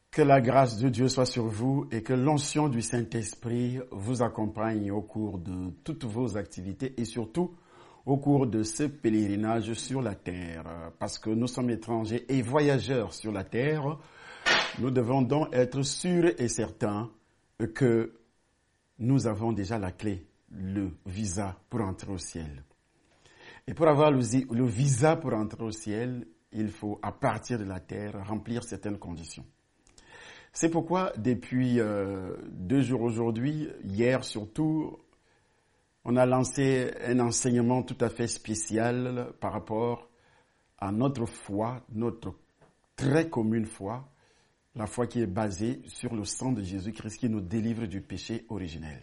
Que la grâce de Dieu soit sur vous et que l'onction du Saint-Esprit vous accompagne au cours de toutes vos activités et surtout au cours de ce pèlerinage sur la terre. Parce que nous sommes étrangers et voyageurs sur la terre, nous devons donc être sûrs et certains que nous avons déjà la clé, le visa pour entrer au ciel. Et pour avoir le visa pour entrer au ciel, il faut, à partir de la terre, remplir certaines conditions. C'est pourquoi, depuis 2 jours aujourd'hui, hier surtout, on a lancé un enseignement tout à fait spécial par rapport à notre foi, notre très commune foi, la foi qui est basée sur le sang de Jésus-Christ qui nous délivre du péché originel.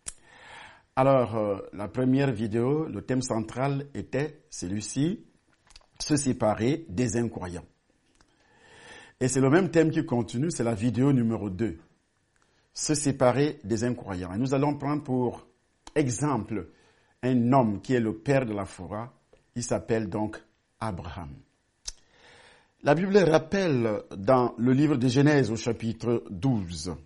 Alors, la première vidéo, le thème central était celui-ci, se séparer des incroyants. Et c'est le même thème qui continue, c'est la vidéo numéro 2, se séparer des incroyants. Et nous allons prendre pour exemple un homme qui est le père de la foi, il s'appelle donc Abraham. La Bible rappelle dans le livre de Genèse au chapitre 12,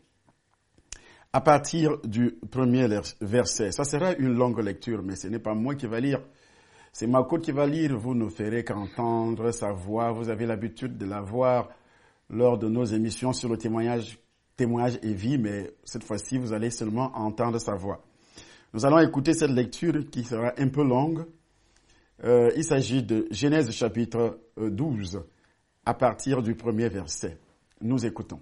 à partir du premier verset. Ça sera une longue lecture, mais ce n'est pas moi qui va lire. C'est Marco qui va lire. Vous ne ferez qu'entendre sa voix. Vous avez l'habitude de la voir lors de nos émissions sur le témoignage et vie, mais cette fois-ci, vous allez seulement entendre sa voix. Nous allons écouter cette lecture qui sera un peu longue. Il s'agit de Genèse chapitre 12, à partir du premier verset. Nous écoutons.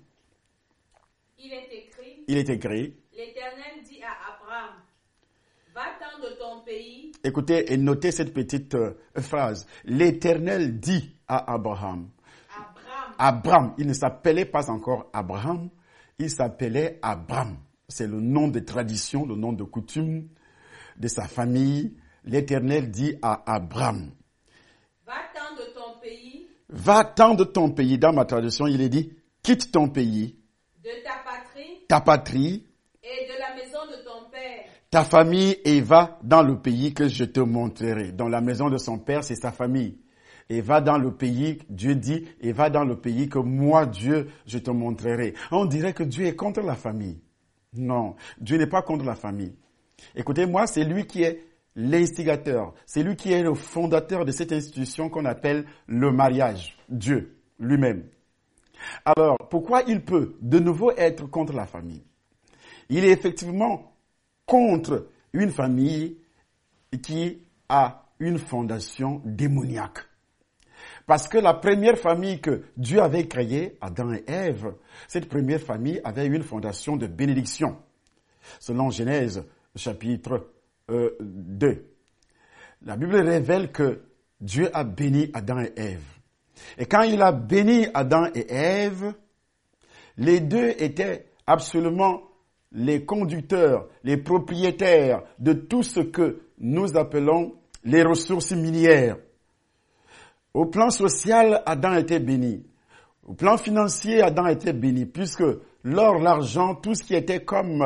Il est écrit, l'Éternel dit à Abraham, va-t'en de ton pays. Écoutez et notez cette petite phrase. L'Éternel dit à Abraham. Abraham, il ne s'appelait pas encore Abraham, il s'appelait Abram. C'est le nom de tradition, le nom de coutume de sa famille. L'Éternel dit à Abram. Va-t'en de ton pays. Va-t'en de ton pays. Dans ma tradition, il est dit, quitte ton pays. De ta patrie. Et de la maison de ton père. Ta famille et va dans le pays que je te montrerai. Dans la maison de son père, c'est sa famille. Et va dans le pays, Dieu dit, et va dans le pays que moi, Dieu, je te montrerai. On dirait que Dieu est contre la famille. Non, Dieu n'est pas contre la famille. Écoutez-moi, c'est lui qui est l'instigateur. C'est lui qui est le fondateur de cette institution qu'on appelle le mariage. Dieu lui-même. Alors, pourquoi il peut de nouveau être contre la famille? Il est effectivement contre une famille qui a une fondation démoniaque. Parce que la première famille que Dieu avait créée, Adam et Ève, cette première famille avait une fondation de bénédiction. Selon Genèse chapitre 2. La Bible révèle que Dieu a béni Adam et Ève. Et quand il a béni Adam et Ève, les deux étaient absolument les conducteurs, les propriétaires de tout ce que nous appelons les ressources minières. Au plan social, Adam était béni. Au plan financier, Adam était béni, puisque l'or, l'argent, tout ce qui était comme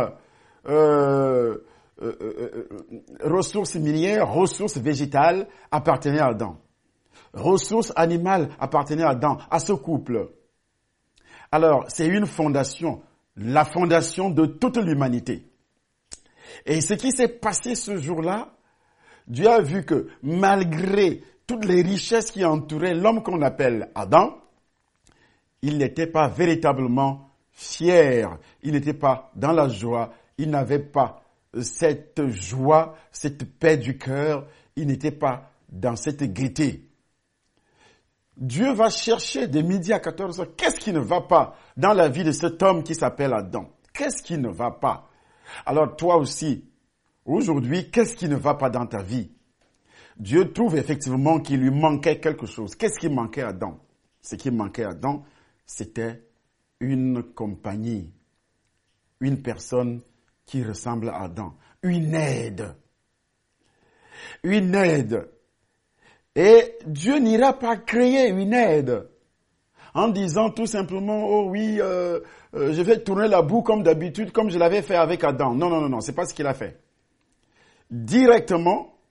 ressources minières, ressources végétales, appartenait à Adam. Ressources animales appartenaient à Adam, à ce couple. Alors, c'est une fondation, la fondation de toute l'humanité. Et ce qui s'est passé ce jour-là, Dieu a vu que malgré toutes les richesses qui entouraient l'homme qu'on appelle Adam, il n'était pas véritablement fier, il n'était pas dans la joie, il n'avait pas cette joie, cette paix du cœur, il n'était pas dans cette gaieté. Dieu va chercher de midi à 14 heures. Qu'est-ce qui ne va pas dans la vie de cet homme qui s'appelle Adam? Qu'est-ce qui ne va pas? Alors toi aussi, aujourd'hui, qu'est-ce qui ne va pas dans ta vie? Dieu trouve effectivement qu'il lui manquait quelque chose. Qu'est-ce qui manquait à Adam? Ce qui manquait à Adam, c'était une compagnie, une personne qui ressemble à Adam, une aide. Une aide. Et Dieu n'ira pas créer une aide en disant tout simplement, oh oui, je vais tourner la boue comme d'habitude, comme je l'avais fait avec Adam. Non, non, non, non, c'est pas ce qu'il a fait. Directement,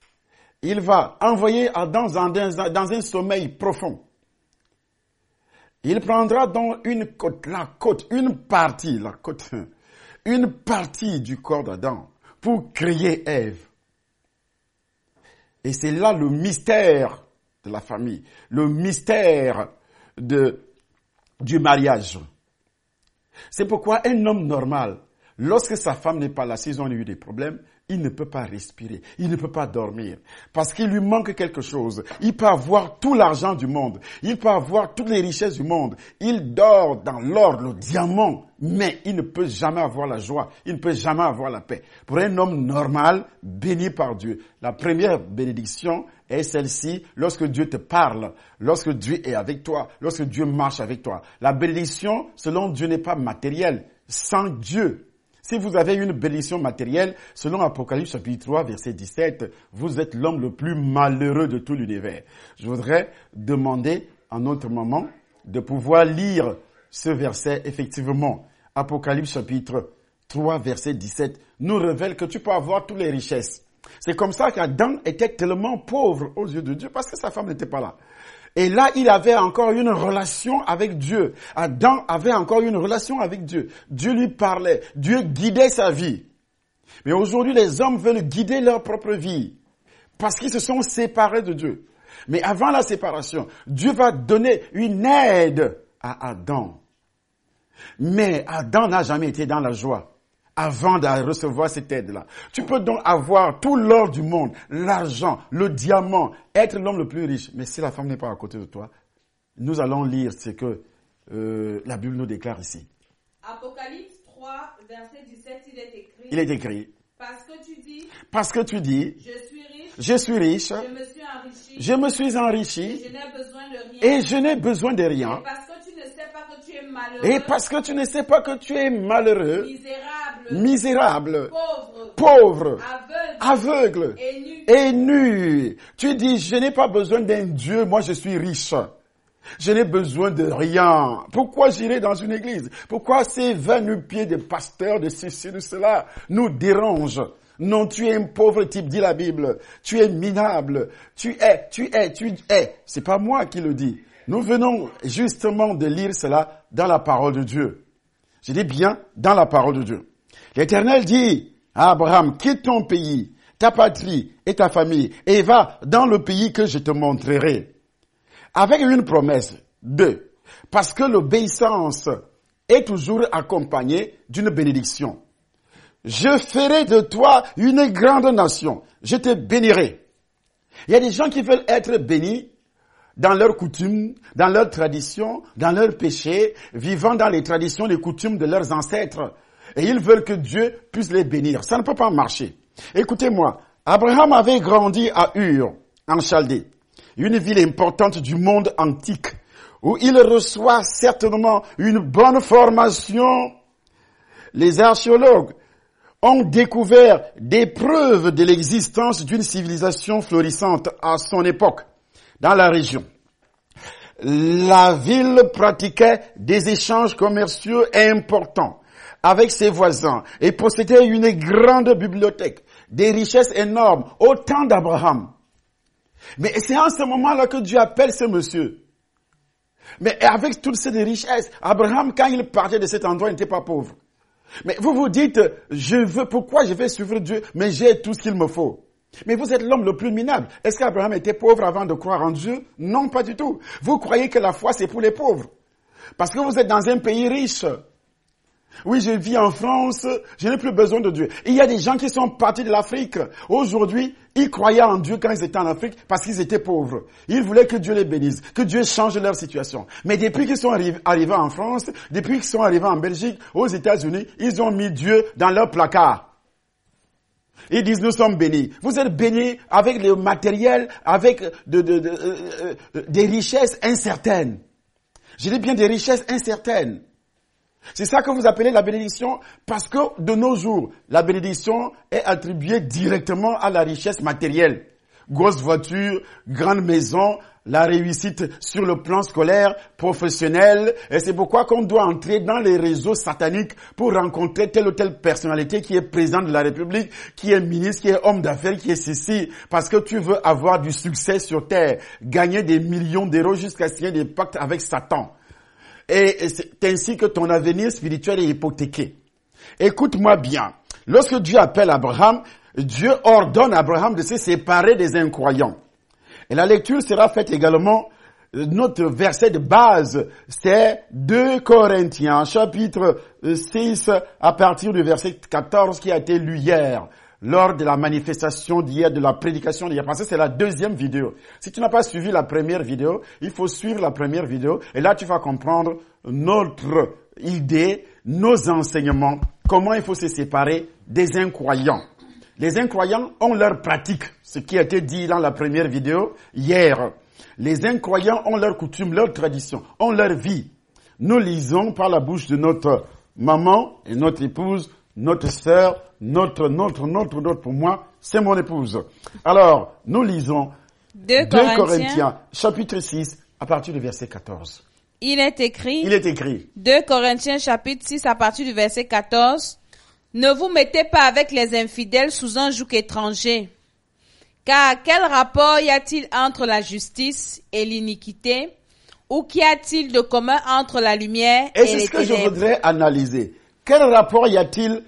il va envoyer Adam dans un sommeil profond. Il prendra donc une partie du corps d'Adam pour créer Ève. Et c'est là le mystère de la famille, le mystère du mariage. C'est pourquoi un homme normal, lorsque sa femme n'est pas là, s'ils ont eu des problèmes, il ne peut pas respirer, il ne peut pas dormir, parce qu'il lui manque quelque chose. Il peut avoir tout l'argent du monde, il peut avoir toutes les richesses du monde, il dort dans l'or, le diamant, mais il ne peut jamais avoir la joie, il ne peut jamais avoir la paix. Pour un homme normal, béni par Dieu, la première bénédiction est celle-ci, lorsque Dieu te parle, lorsque Dieu est avec toi, lorsque Dieu marche avec toi. La bénédiction, selon Dieu, n'est pas matérielle, sans Dieu. Si vous avez une bénédiction matérielle, selon Apocalypse chapitre 3, verset 17, vous êtes l'homme le plus malheureux de tout l'univers. Je voudrais demander à notre moment de pouvoir lire ce verset. Effectivement, Apocalypse chapitre 3, verset 17, nous révèle que tu peux avoir toutes les richesses. C'est comme ça qu'Adam était tellement pauvre aux yeux de Dieu parce que sa femme n'était pas là. Et là, il avait encore une relation avec Dieu. Adam avait encore une relation avec Dieu. Dieu lui parlait. Dieu guidait sa vie. Mais aujourd'hui, les hommes veulent guider leur propre vie parce qu'ils se sont séparés de Dieu. Mais avant la séparation, Dieu va donner une aide à Adam. Mais Adam n'a jamais été dans la joie avant de recevoir cette aide-là. Tu peux donc avoir tout l'or du monde, l'argent, le diamant, être l'homme le plus riche. Mais si la femme n'est pas à côté de toi, nous allons lire ce que la Bible nous déclare ici. Apocalypse 3, verset 17, il est écrit. Parce que tu dis, je suis riche, je me suis enrichi, et je n'ai besoin de rien. Et parce que tu ne sais pas que tu es malheureux, misérable, pauvre, aveugle et nu. Tu dis, je n'ai pas besoin d'un Dieu, moi je suis riche. Je n'ai besoin de rien. Pourquoi j'irai dans une église? Pourquoi ces 20 pieds de pasteurs, de ceci, de cela nous dérangent? Non, tu es un pauvre type, dit la Bible. Tu es minable. Tu es. C'est pas moi qui le dis. Nous venons justement de lire cela dans la parole de Dieu. Je dis bien dans la parole de Dieu. L'Éternel dit à Abraham, quitte ton pays, ta patrie et ta famille et va dans le pays que je te montrerai. Avec une promesse parce que l'obéissance est toujours accompagnée d'une bénédiction. Je ferai de toi une grande nation. Je te bénirai. Il y a des gens qui veulent être bénis dans leurs coutumes, dans leurs traditions, dans leurs péchés, vivant dans les traditions, les coutumes de leurs ancêtres. Et ils veulent que Dieu puisse les bénir. Ça ne peut pas marcher. Écoutez-moi, Abraham avait grandi à Ur, en Chaldée, une ville importante du monde antique, où il reçoit certainement une bonne formation. Les archéologues ont découvert des preuves de l'existence d'une civilisation florissante à son époque dans la région. La ville pratiquait des échanges commerciaux importants avec ses voisins et possédait une grande bibliothèque, des richesses énormes au temps d'Abraham. Mais c'est en ce moment-là que Dieu appelle ce monsieur. Mais avec toutes ces richesses, Abraham, quand il partait de cet endroit, il n'était pas pauvre. Mais vous vous dites, pourquoi je vais suivre Dieu, mais j'ai tout ce qu'il me faut. Mais vous êtes l'homme le plus minable. Est-ce qu'Abraham était pauvre avant de croire en Dieu? Non, pas du tout. Vous croyez que la foi, c'est pour les pauvres. Parce que vous êtes dans un pays riche. Oui, je vis en France, je n'ai plus besoin de Dieu. Il y a des gens qui sont partis de l'Afrique. Aujourd'hui, ils croyaient en Dieu quand ils étaient en Afrique parce qu'ils étaient pauvres. Ils voulaient que Dieu les bénisse, que Dieu change leur situation. Mais depuis qu'ils sont arrivés en France, depuis qu'ils sont arrivés en Belgique, aux États-Unis, ils ont mis Dieu dans leur placard. Ils disent, nous sommes bénis. Vous êtes bénis avec le matériel, avec des richesses incertaines. Je dis bien des richesses incertaines. C'est ça que vous appelez la bénédiction, parce que de nos jours, la bénédiction est attribuée directement à la richesse matérielle. Grosse voiture, grande maison, la réussite sur le plan scolaire, professionnel. Et c'est pourquoi qu'on doit entrer dans les réseaux sataniques pour rencontrer telle ou telle personnalité qui est président de la République, qui est ministre, qui est homme d'affaires, qui est ceci. Parce que tu veux avoir du succès sur terre, gagner des millions d'euros jusqu'à signer des pactes avec Satan. et c'est ainsi que ton avenir spirituel est hypothéqué. Écoute-moi bien. Lorsque Dieu appelle Abraham, Dieu ordonne à Abraham de se séparer des incroyants. Et la lecture sera faite également, notre verset de base, c'est 2 Corinthiens, chapitre 6, à partir du verset 14 qui a été lu hier, lors de la manifestation d'hier, de la prédication d'hier. Parce que c'est la deuxième vidéo. Si tu n'as pas suivi la première vidéo, il faut suivre la première vidéo, et là tu vas comprendre notre idée, nos enseignements, comment il faut se séparer des incroyants. Les incroyants ont leur pratique, ce qui a été dit dans la première vidéo hier. Les incroyants ont leurs coutumes, leurs traditions, ont leur vie. Nous lisons par la bouche de notre maman et notre épouse, notre sœur, notre, pour moi, c'est mon épouse. Alors, nous lisons 2 Corinthiens, chapitre 6, à partir du verset 14. Il est écrit. 2 Corinthiens, chapitre 6, à partir du verset 14. Ne vous mettez pas avec les infidèles sous un joug étranger. Car quel rapport y a-t-il entre la justice et l'iniquité? Ou qu'y a-t-il de commun entre la lumière et les ténèbres? Et c'est ce que je voudrais analyser. Quel rapport y a-t-il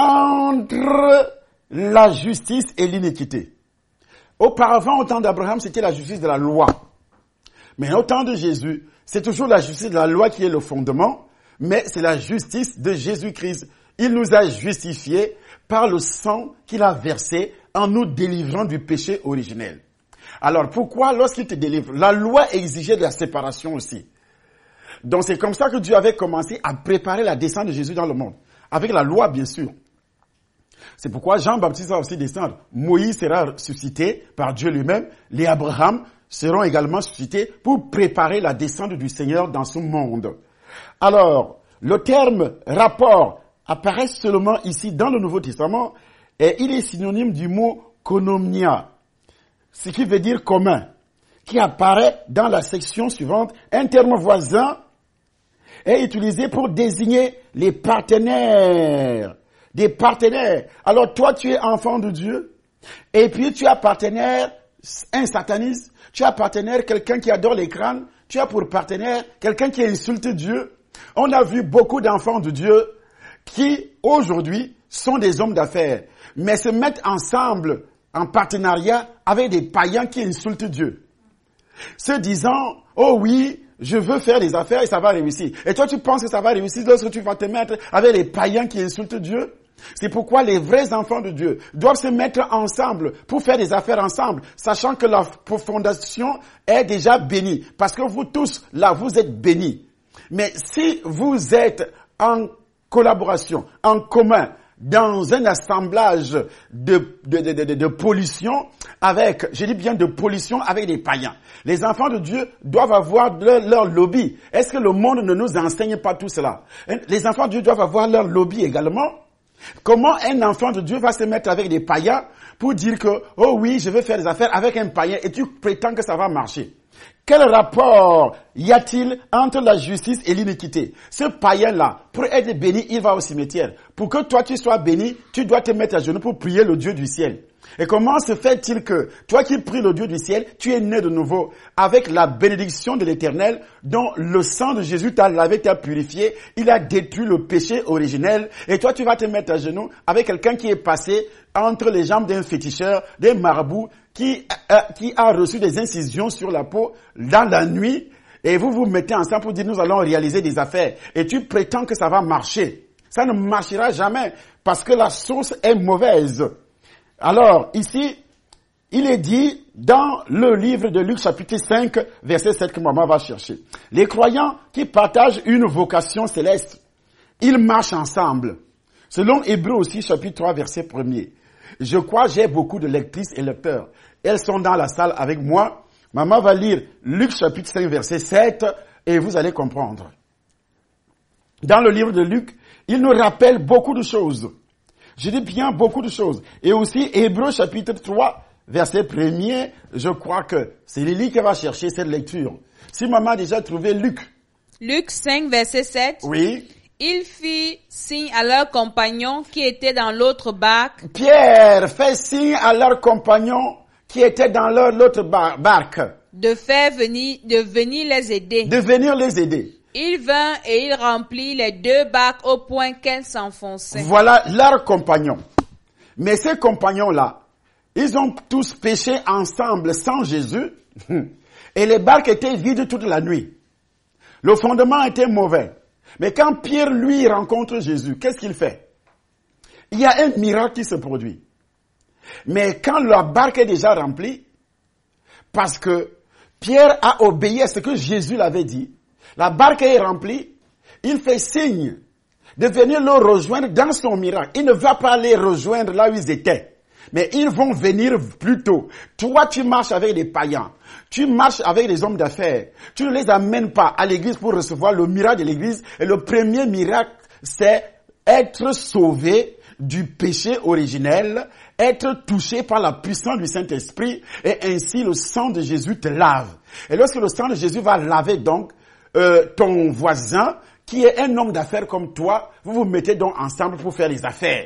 entre la justice et l'iniquité? Auparavant, au temps d'Abraham, c'était la justice de la loi. Mais au temps de Jésus, c'est toujours la justice de la loi qui est le fondement, mais c'est la justice de Jésus-Christ. Il nous a justifiés par le sang qu'il a versé en nous délivrant du péché originel. Alors pourquoi lorsqu'il te délivre? La loi exigeait de la séparation aussi. Donc c'est comme ça que Dieu avait commencé à préparer la descente de Jésus dans le monde. Avec la loi bien sûr. C'est pourquoi Jean-Baptiste va aussi descendre. Moïse sera suscité par Dieu lui-même. Les Abraham seront également suscités pour préparer la descente du Seigneur dans ce monde. Alors, le terme rapport apparaît seulement ici dans le Nouveau Testament et il est synonyme du mot koinonia, ce qui veut dire commun, qui apparaît dans la section suivante. Un terme voisin est utilisé pour désigner les partenaires, des partenaires. Alors toi tu es enfant de Dieu et puis tu as partenaire un sataniste, tu as partenaire quelqu'un qui adore les crânes, tu as pour partenaire quelqu'un qui insulte Dieu. On a vu beaucoup d'enfants de Dieu qui, aujourd'hui, sont des hommes d'affaires, mais se mettent ensemble en partenariat avec des païens qui insultent Dieu. Se disant, oh oui, je veux faire des affaires et ça va réussir. Et toi, tu penses que ça va réussir lorsque tu vas te mettre avec les païens qui insultent Dieu? C'est pourquoi les vrais enfants de Dieu doivent se mettre ensemble pour faire des affaires ensemble, sachant que la fondation est déjà bénie. Parce que vous tous, là, vous êtes bénis. Mais si vous êtes en collaboration, en commun, dans un assemblage de pollution avec, je dis bien de pollution avec des païens. Les enfants de Dieu doivent avoir leur lobby. Est-ce que le monde ne nous enseigne pas tout cela? Les enfants de Dieu doivent avoir leur lobby également. Comment un enfant de Dieu va se mettre avec des païens pour dire que, oh oui, je veux faire des affaires avec un païen et tu prétends que ça va marcher? Quel rapport y a-t-il entre la justice et l'iniquité? Ce païen-là, pour être béni, il va au cimetière. Pour que toi tu sois béni, tu dois te mettre à genoux pour prier le Dieu du ciel. Et comment se fait-il que toi qui pries le Dieu du ciel, tu es né de nouveau avec la bénédiction de l'Éternel dont le sang de Jésus t'a lavé, t'a purifié, il a détruit le péché originel et toi tu vas te mettre à genoux avec quelqu'un qui est passé entre les jambes d'un féticheur, d'un marabout qui a reçu des incisions sur la peau dans la nuit et vous vous mettez ensemble pour dire nous allons réaliser des affaires et tu prétends que ça va marcher. Ça ne marchera jamais parce que la source est mauvaise. Alors, ici, il est dit dans le livre de Luc chapitre 5, verset 7 que maman va chercher. Les croyants qui partagent une vocation céleste, ils marchent ensemble. Selon Hébreux aussi, chapitre 3, verset 1er. Je crois j'ai beaucoup de lectrices et lecteurs. Elles sont dans la salle avec moi. Maman va lire Luc chapitre 5, verset 7 et vous allez comprendre. Dans le livre de Luc, il nous rappelle beaucoup de choses. Je dis bien beaucoup de choses. Et aussi, Hébreux chapitre 3, verset 1er, je crois que c'est Lily qui va chercher cette lecture. Si maman a déjà trouvé Luc. Luc 5, verset 7. Oui. Il fit signe à leurs compagnons qui étaient dans l'autre barque. Pierre fait signe à leurs compagnons qui étaient dans l'autre barque. De venir les aider. De venir les aider. Il vint et il remplit les 2 barques au point qu'elles s'enfonçaient. Voilà leurs compagnons. Mais ces compagnons-là, ils ont tous péché ensemble sans Jésus. Et les barques étaient vides toute la nuit. Le fondement était mauvais. Mais quand Pierre, lui, rencontre Jésus, qu'est-ce qu'il fait? Il y a un miracle qui se produit. Mais quand la barque est déjà remplie, parce que Pierre a obéi à ce que Jésus l'avait dit, la barque est remplie, il fait signe de venir le rejoindre dans son miracle. Il ne va pas les rejoindre là où ils étaient, mais ils vont venir plus tôt. Toi, tu marches avec des païens, tu marches avec des hommes d'affaires, tu ne les amènes pas à l'église pour recevoir le miracle de l'église. Et le premier miracle, c'est être sauvé du péché originel, être touché par la puissance du Saint-Esprit, et ainsi le sang de Jésus te lave. Et lorsque le sang de Jésus va laver donc ton voisin, qui est un homme d'affaires comme toi, vous vous mettez donc ensemble pour faire les affaires.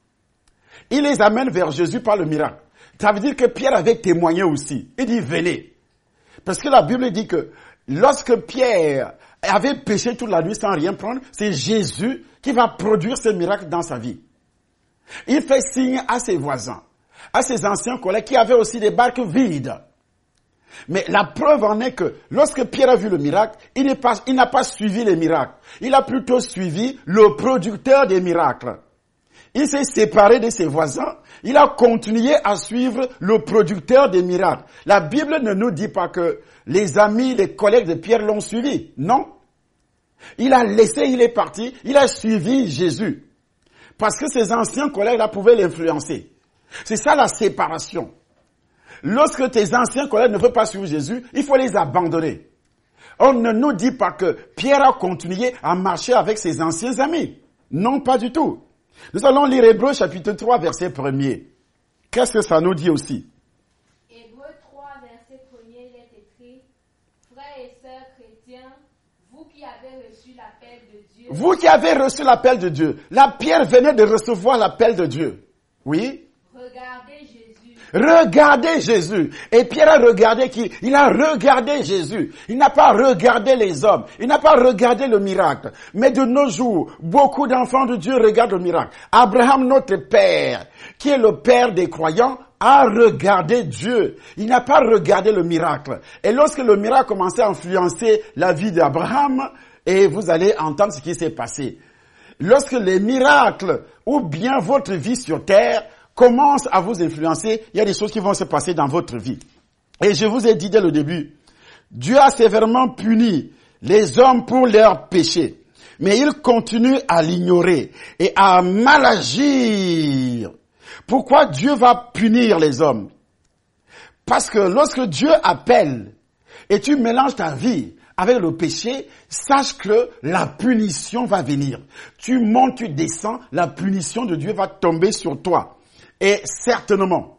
Il les amène vers Jésus par le miracle. Ça veut dire que Pierre avait témoigné aussi. Il dit, venez. Parce que la Bible dit que lorsque Pierre avait péché toute la nuit sans rien prendre, c'est Jésus qui va produire ce miracle dans sa vie. Il fait signe à ses voisins, à ses anciens collègues qui avaient aussi des barques vides. Mais la preuve en est que lorsque Pierre a vu le miracle, il n'a pas suivi les miracles. Il a plutôt suivi le producteur des miracles. Il s'est séparé de ses voisins. Il a continué à suivre le producteur des miracles. La Bible ne nous dit pas que les amis, les collègues de Pierre l'ont suivi. Non. Il a laissé, il est parti. Il a suivi Jésus. Parce que ses anciens collègues-là pouvaient l'influencer. C'est ça la séparation. Lorsque tes anciens collègues ne veulent pas suivre Jésus, il faut les abandonner. On ne nous dit pas que Pierre a continué à marcher avec ses anciens amis. Non, pas du tout. Nous allons lire Hébreux chapitre 3, verset 1er. Qu'est-ce que ça nous dit aussi? Hébreux 3, verset 1er, il est écrit, frères et sœurs chrétiens, vous qui avez reçu l'appel de Dieu. Vous qui avez reçu l'appel de Dieu. La Pierre venait de recevoir l'appel de Dieu. Oui? Regardez Jésus. Regardez Jésus. Et Pierre a regardé qui? Il a regardé Jésus. Il n'a pas regardé les hommes. Il n'a pas regardé le miracle. Mais de nos jours, beaucoup d'enfants de Dieu regardent le miracle. Abraham, notre père, qui est le père des croyants, a regardé Dieu. Il n'a pas regardé le miracle. Et lorsque le miracle commençait à influencer la vie d'Abraham, et vous allez entendre ce qui s'est passé. Lorsque les miracles, ou bien votre vie sur terre, commence à vous influencer, il y a des choses qui vont se passer dans votre vie. Et je vous ai dit dès le début, Dieu a sévèrement puni les hommes pour leurs péchés, mais il continue à l'ignorer et à mal agir. Pourquoi Dieu va punir les hommes? Parce que lorsque Dieu appelle et tu mélanges ta vie avec le péché, sache que la punition va venir. Tu montes, tu descends, la punition de Dieu va tomber sur toi. Et certainement,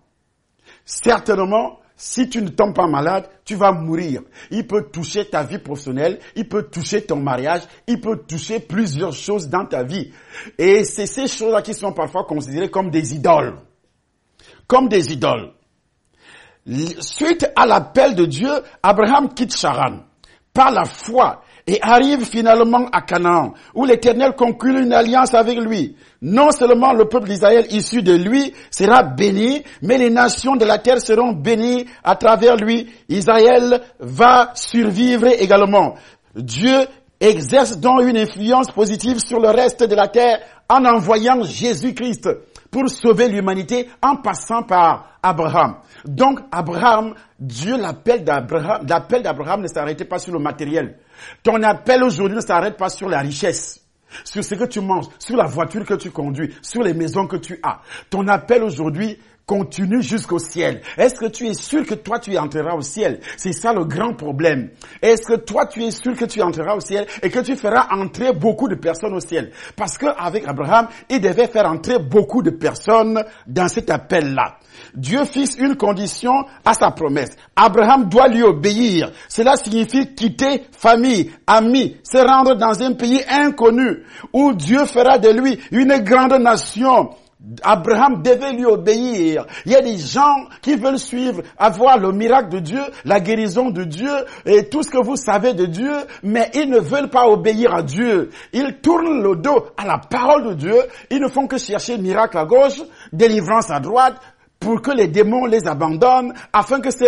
si tu ne tombes pas malade, tu vas mourir. Il peut toucher ta vie professionnelle, il peut toucher ton mariage, il peut toucher plusieurs choses dans ta vie. Et c'est ces choses-là qui sont parfois considérées comme des idoles. Comme des idoles. Suite à l'appel de Dieu, Abraham quitte Charan par la foi et arrive finalement à Canaan, où l'Éternel conclut une alliance avec lui. Non seulement le peuple d'Israël issu de lui sera béni, mais les nations de la terre seront bénies à travers lui. Israël va survivre également. Dieu exerce donc une influence positive sur le reste de la terre en envoyant Jésus-Christ pour sauver l'humanité en passant par Abraham. Donc Abraham, Dieu l'appel d'Abraham ne s'arrêtait pas sur le matériel. Ton appel aujourd'hui ne s'arrête pas sur la richesse, sur ce que tu manges, sur la voiture que tu conduis, sur les maisons que tu as. Ton appel aujourd'hui continue jusqu'au ciel. Est-ce que tu es sûr que toi tu entreras au ciel? C'est ça le grand problème. Est-ce que toi tu es sûr que tu entreras au ciel et que tu feras entrer beaucoup de personnes au ciel? Parce que avec Abraham, il devait faire entrer beaucoup de personnes dans cet appel-là. Dieu fixe une condition à sa promesse. Abraham doit lui obéir. Cela signifie quitter famille, amis, se rendre dans un pays inconnu où Dieu fera de lui une grande nation Abraham devait lui obéir. Il y a des gens qui veulent suivre, avoir le miracle de Dieu, la guérison de Dieu et tout ce que vous savez de Dieu, mais ils ne veulent pas obéir à Dieu. Ils tournent le dos à la parole de Dieu. Ils ne font que chercher miracle à gauche, délivrance à droite, pour que les démons les abandonnent, afin que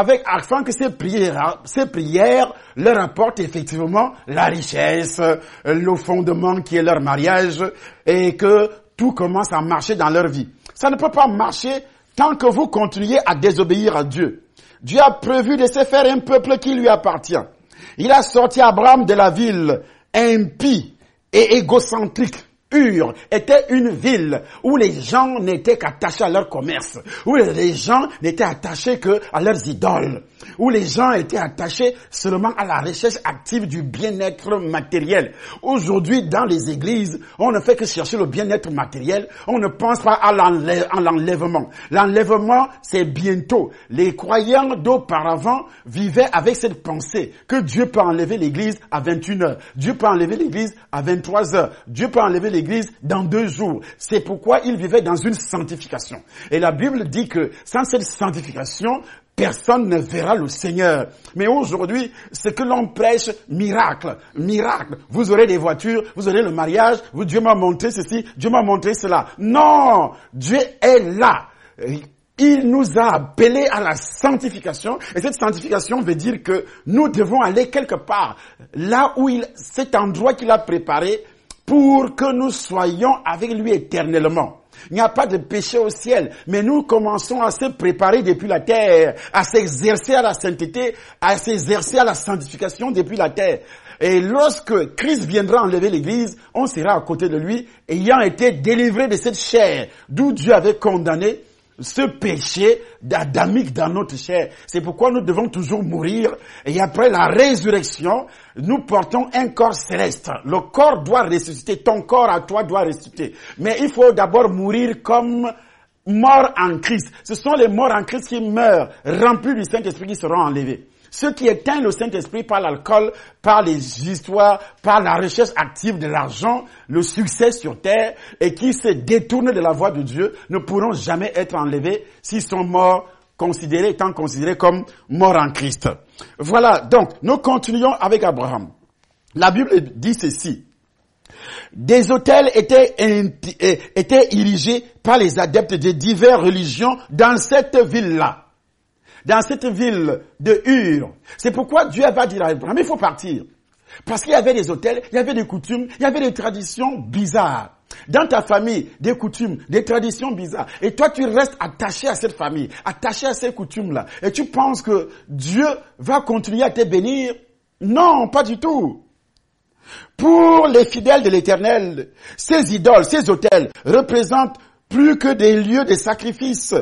ces prières leur apportent effectivement la richesse, le fondement qui est leur mariage, et que tout commence à marcher dans leur vie. Ça ne peut pas marcher tant que vous continuez à désobéir à Dieu. Dieu a prévu de se faire un peuple qui lui appartient. Il a sorti Abraham de la ville impie et égocentrique. Ur était une ville où les gens n'étaient qu'attachés à leur commerce, où les gens n'étaient attachés qu'à leurs idoles, où les gens étaient attachés seulement à la recherche active du bien-être matériel. Aujourd'hui, dans les églises, on ne fait que chercher le bien-être matériel, on ne pense pas à l'enlèvement. L'enlèvement, c'est bientôt. Les croyants d'auparavant vivaient avec cette pensée que Dieu peut enlever l'église à 21h, Dieu peut enlever l'église à 23h, Dieu peut enlever l'église dans 2 jours. C'est pourquoi ils vivaient dans une sanctification. Et la Bible dit que sans cette sanctification, personne ne verra le Seigneur. Mais aujourd'hui, ce que l'on prêche, miracle. Vous aurez des voitures, vous aurez le mariage, Dieu m'a montré ceci, Dieu m'a montré cela. Non! Dieu est là. Il nous a appelés à la sanctification. Et cette sanctification veut dire que nous devons aller quelque part. Là où cet endroit qu'il a préparé, pour que nous soyons avec lui éternellement. Il n'y a pas de péché au ciel, mais nous commençons à se préparer depuis la terre, à s'exercer à la sainteté, à s'exercer à la sanctification depuis la terre. Et lorsque Christ viendra enlever l'église, on sera à côté de lui, ayant été délivré de cette chair, d'où Dieu avait condamné ce péché d'adamique dans notre chair. C'est pourquoi nous devons toujours mourir. Et après la résurrection, nous portons un corps céleste. Le corps doit ressusciter. Ton corps à toi doit ressusciter. Mais il faut d'abord mourir comme mort en Christ. Ce sont les morts en Christ qui meurent, remplis du Saint-Esprit, qui seront enlevés. Ceux qui éteignent le Saint-Esprit par l'alcool, par les histoires, par la recherche active de l'argent, le succès sur terre, et qui se détournent de la voie de Dieu, ne pourront jamais être enlevés s'ils sont morts, étant considérés comme morts en Christ. Voilà, donc, nous continuons avec Abraham. La Bible dit ceci. Des autels étaient érigés par les adeptes de diverses religions dans cette ville-là. Dans cette ville de Ur. C'est pourquoi Dieu va dire à Abraham, il faut partir. Parce qu'il y avait des autels, il y avait des coutumes, il y avait des traditions bizarres. Dans ta famille, des coutumes, des traditions bizarres. Et toi, tu restes attaché à cette famille, attaché à ces coutumes-là. Et tu penses que Dieu va continuer à te bénir? Non, pas du tout. Pour les fidèles de l'Éternel, ces idoles, ces autels représentent plus que des lieux de sacrifice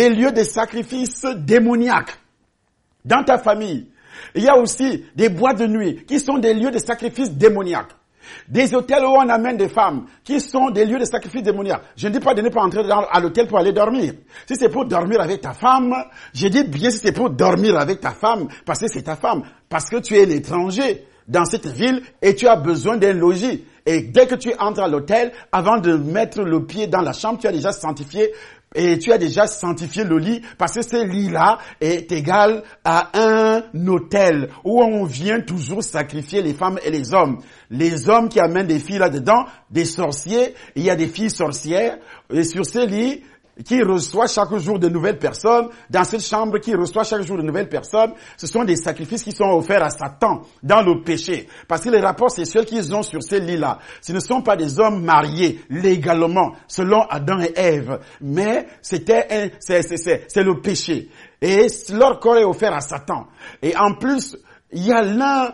démoniaques. Dans ta famille, il y a aussi des boîtes de nuit qui sont des lieux de sacrifice démoniaques. Des hôtels où on amène des femmes qui sont des lieux de sacrifice démoniaques. Je ne dis pas de ne pas entrer à l'hôtel pour aller dormir. Si c'est pour dormir avec ta femme, je dis bien si c'est pour dormir avec ta femme, parce que c'est ta femme, parce que tu es l'étranger dans cette ville et tu as besoin d'un logis. Et dès que tu entres à l'hôtel, avant de mettre le pied dans la chambre, tu as déjà sanctifié le lit, parce que ce lit-là est égal à un hôtel où on vient toujours sacrifier les femmes et les hommes. Les hommes qui amènent des filles là-dedans, des sorciers, il y a des filles sorcières, et sur ce lit, qui reçoit chaque jour de nouvelles personnes, dans cette chambre qui reçoit chaque jour de nouvelles personnes, ce sont des sacrifices qui sont offerts à Satan dans le péché. Parce que les rapports sexuels qu'ils ont sur ces lits-là, ce ne sont pas des hommes mariés légalement, selon Adam et Ève, mais c'est le péché. Et leur corps est offert à Satan. Et en plus, il y a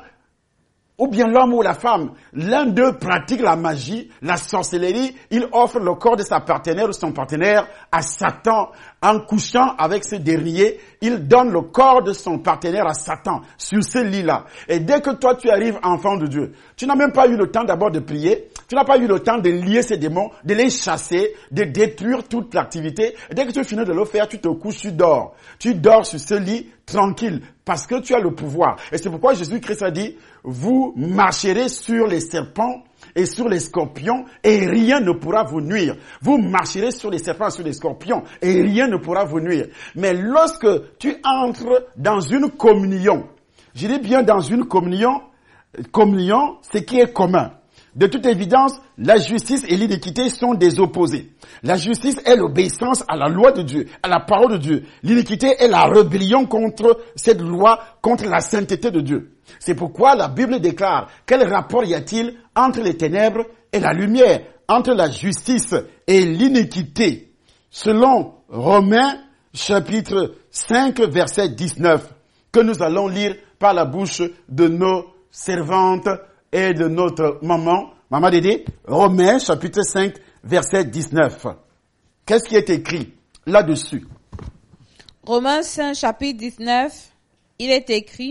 l'homme ou la femme, l'un d'eux pratique la magie, la sorcellerie, il offre le corps de sa partenaire ou son partenaire à Satan. En couchant avec ce dernier, il donne le corps de son partenaire à Satan sur ce lit-là. Et dès que toi tu arrives enfant de Dieu, tu n'as même pas eu le temps d'abord de prier, Tu n'as pas eu le temps de lier ces démons, de les chasser, de détruire toute l'activité. Et dès que tu finis de le faire, tu te couches, tu dors. Tu dors sur ce lit tranquille parce que tu as le pouvoir. Et c'est pourquoi Jésus-Christ a dit, vous marcherez sur les serpents et sur les scorpions et rien ne pourra vous nuire. Vous marcherez sur les serpents et sur les scorpions et rien ne pourra vous nuire. Mais lorsque tu entres dans une communion, je dis bien dans une communion, ce qui est commun. De toute évidence, la justice et l'iniquité sont des opposés. La justice est l'obéissance à la loi de Dieu, à la parole de Dieu. L'iniquité est la rébellion contre cette loi, contre la sainteté de Dieu. C'est pourquoi la Bible déclare, quel rapport y a-t-il entre les ténèbres et la lumière, entre la justice et l'iniquité? Selon Romains chapitre 5 verset 19, que nous allons lire par la bouche de nos servantes et de notre maman Dédé, Romains chapitre 5 verset 19. Qu'est-ce qui est écrit là-dessus? Romains 5 chapitre 19, il est écrit.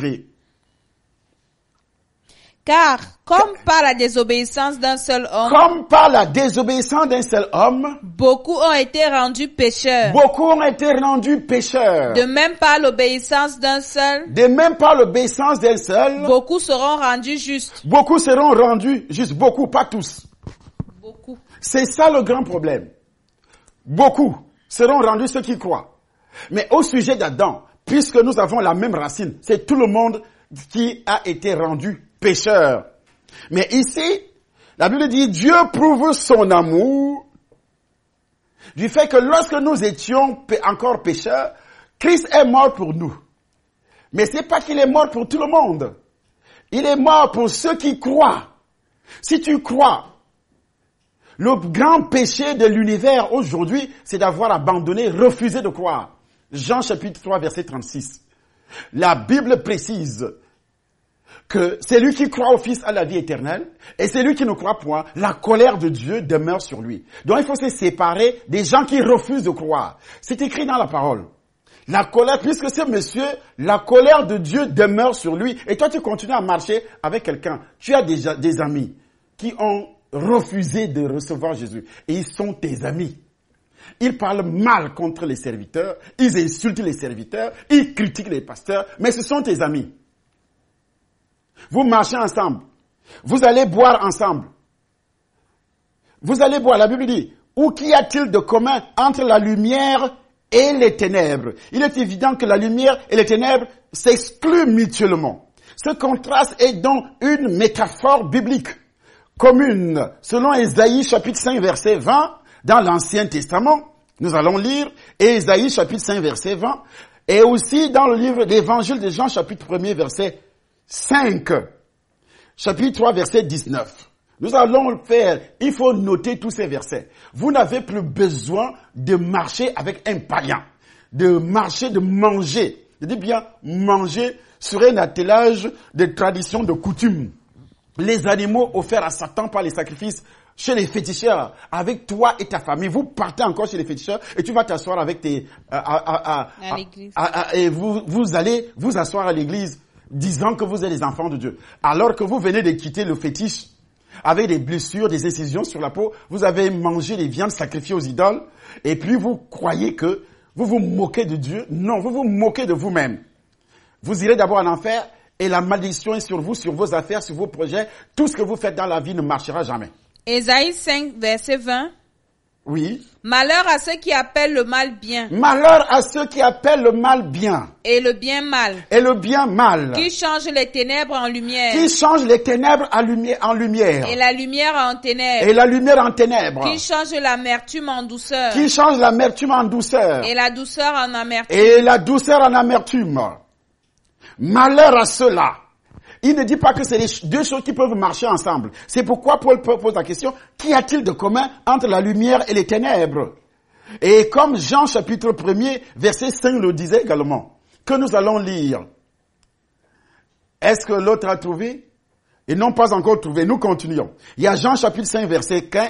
Car, comme par la désobéissance d'un seul homme, beaucoup ont été rendus pécheurs. De même par l'obéissance d'un seul, beaucoup seront rendus justes. Beaucoup, pas tous. Beaucoup. C'est ça le grand problème. Beaucoup seront rendus ceux qui croient. Mais au sujet d'Adam, puisque nous avons la même racine, c'est tout le monde qui a été rendu pécheur. Mais ici, la Bible dit, Dieu prouve son amour du fait que lorsque nous étions encore pécheurs, Christ est mort pour nous. Mais c'est pas qu'il est mort pour tout le monde. Il est mort pour ceux qui croient. Si tu crois, le grand péché de l'univers aujourd'hui, c'est d'avoir abandonné, refusé de croire. Jean chapitre 3 verset 36. La Bible précise que celui qui croit au Fils a la vie éternelle, et celui qui ne croit point, la colère de Dieu demeure sur lui. Donc il faut se séparer des gens qui refusent de croire. C'est écrit dans la parole. La colère, puisque ce monsieur, la colère de Dieu demeure sur lui, et toi tu continues à marcher avec quelqu'un. Tu as déjà des amis qui ont refusé de recevoir Jésus, et ils sont tes amis. Ils parlent mal contre les serviteurs, ils insultent les serviteurs, ils critiquent les pasteurs, mais ce sont tes amis. Vous marchez ensemble. Vous allez boire ensemble. Vous allez boire. La Bible dit, ou qu'y a-t-il de commun entre la lumière et les ténèbres? Il est évident que la lumière et les ténèbres s'excluent mutuellement. Ce contraste est donc une métaphore biblique commune. Selon Ésaïe chapitre 5 verset 20, dans l'Ancien Testament, nous allons lire Ésaïe chapitre 5 verset 20, et aussi dans le livre d'Évangile de Jean chapitre 1 verset 5, chapitre 3, verset 19. Nous allons le faire. Il faut noter tous ces versets. Vous n'avez plus besoin de marcher avec un païen, de marcher, de manger. Je dis bien manger sur un attelage de tradition, de coutume. Les animaux offerts à Satan par les sacrifices chez les féticheurs, avec toi et ta famille, vous partez encore chez les féticheurs et tu vas t'asseoir avec tes, à l'église. Et vous allez vous asseoir à l'église, disant que vous êtes les enfants de Dieu. Alors que vous venez de quitter le fétiche avec des blessures, des incisions sur la peau, vous avez mangé les viandes sacrifiées aux idoles, et puis vous croyez que vous vous moquez de Dieu. Non, vous vous moquez de vous-même. Vous irez d'abord en enfer, et la malédiction est sur vous, sur vos affaires, sur vos projets. Tout ce que vous faites dans la vie ne marchera jamais. Ésaïe 5, verset 20. Oui. Malheur à ceux qui appellent le mal bien. Malheur à ceux qui appellent le mal bien. Et le bien mal. Et le bien mal. Qui changent les ténèbres en lumière. Qui changent les ténèbres en lumière. Et la lumière en ténèbres. Et la lumière en ténèbres. Qui change l'amertume en douceur. Qui change l'amertume en douceur. Et la douceur en amertume. Et la douceur en amertume. Malheur à ceux-là. Il ne dit pas que c'est les deux choses qui peuvent marcher ensemble. C'est pourquoi Paul pose la question, qu'y a-t-il de commun entre la lumière et les ténèbres? Et comme Jean chapitre 1er, verset 5 le disait également, que nous allons lire. Est-ce que l'autre a trouvé? Ils n'ont pas encore trouvé. Nous continuons. Il y a Jean chapitre 5 verset 15,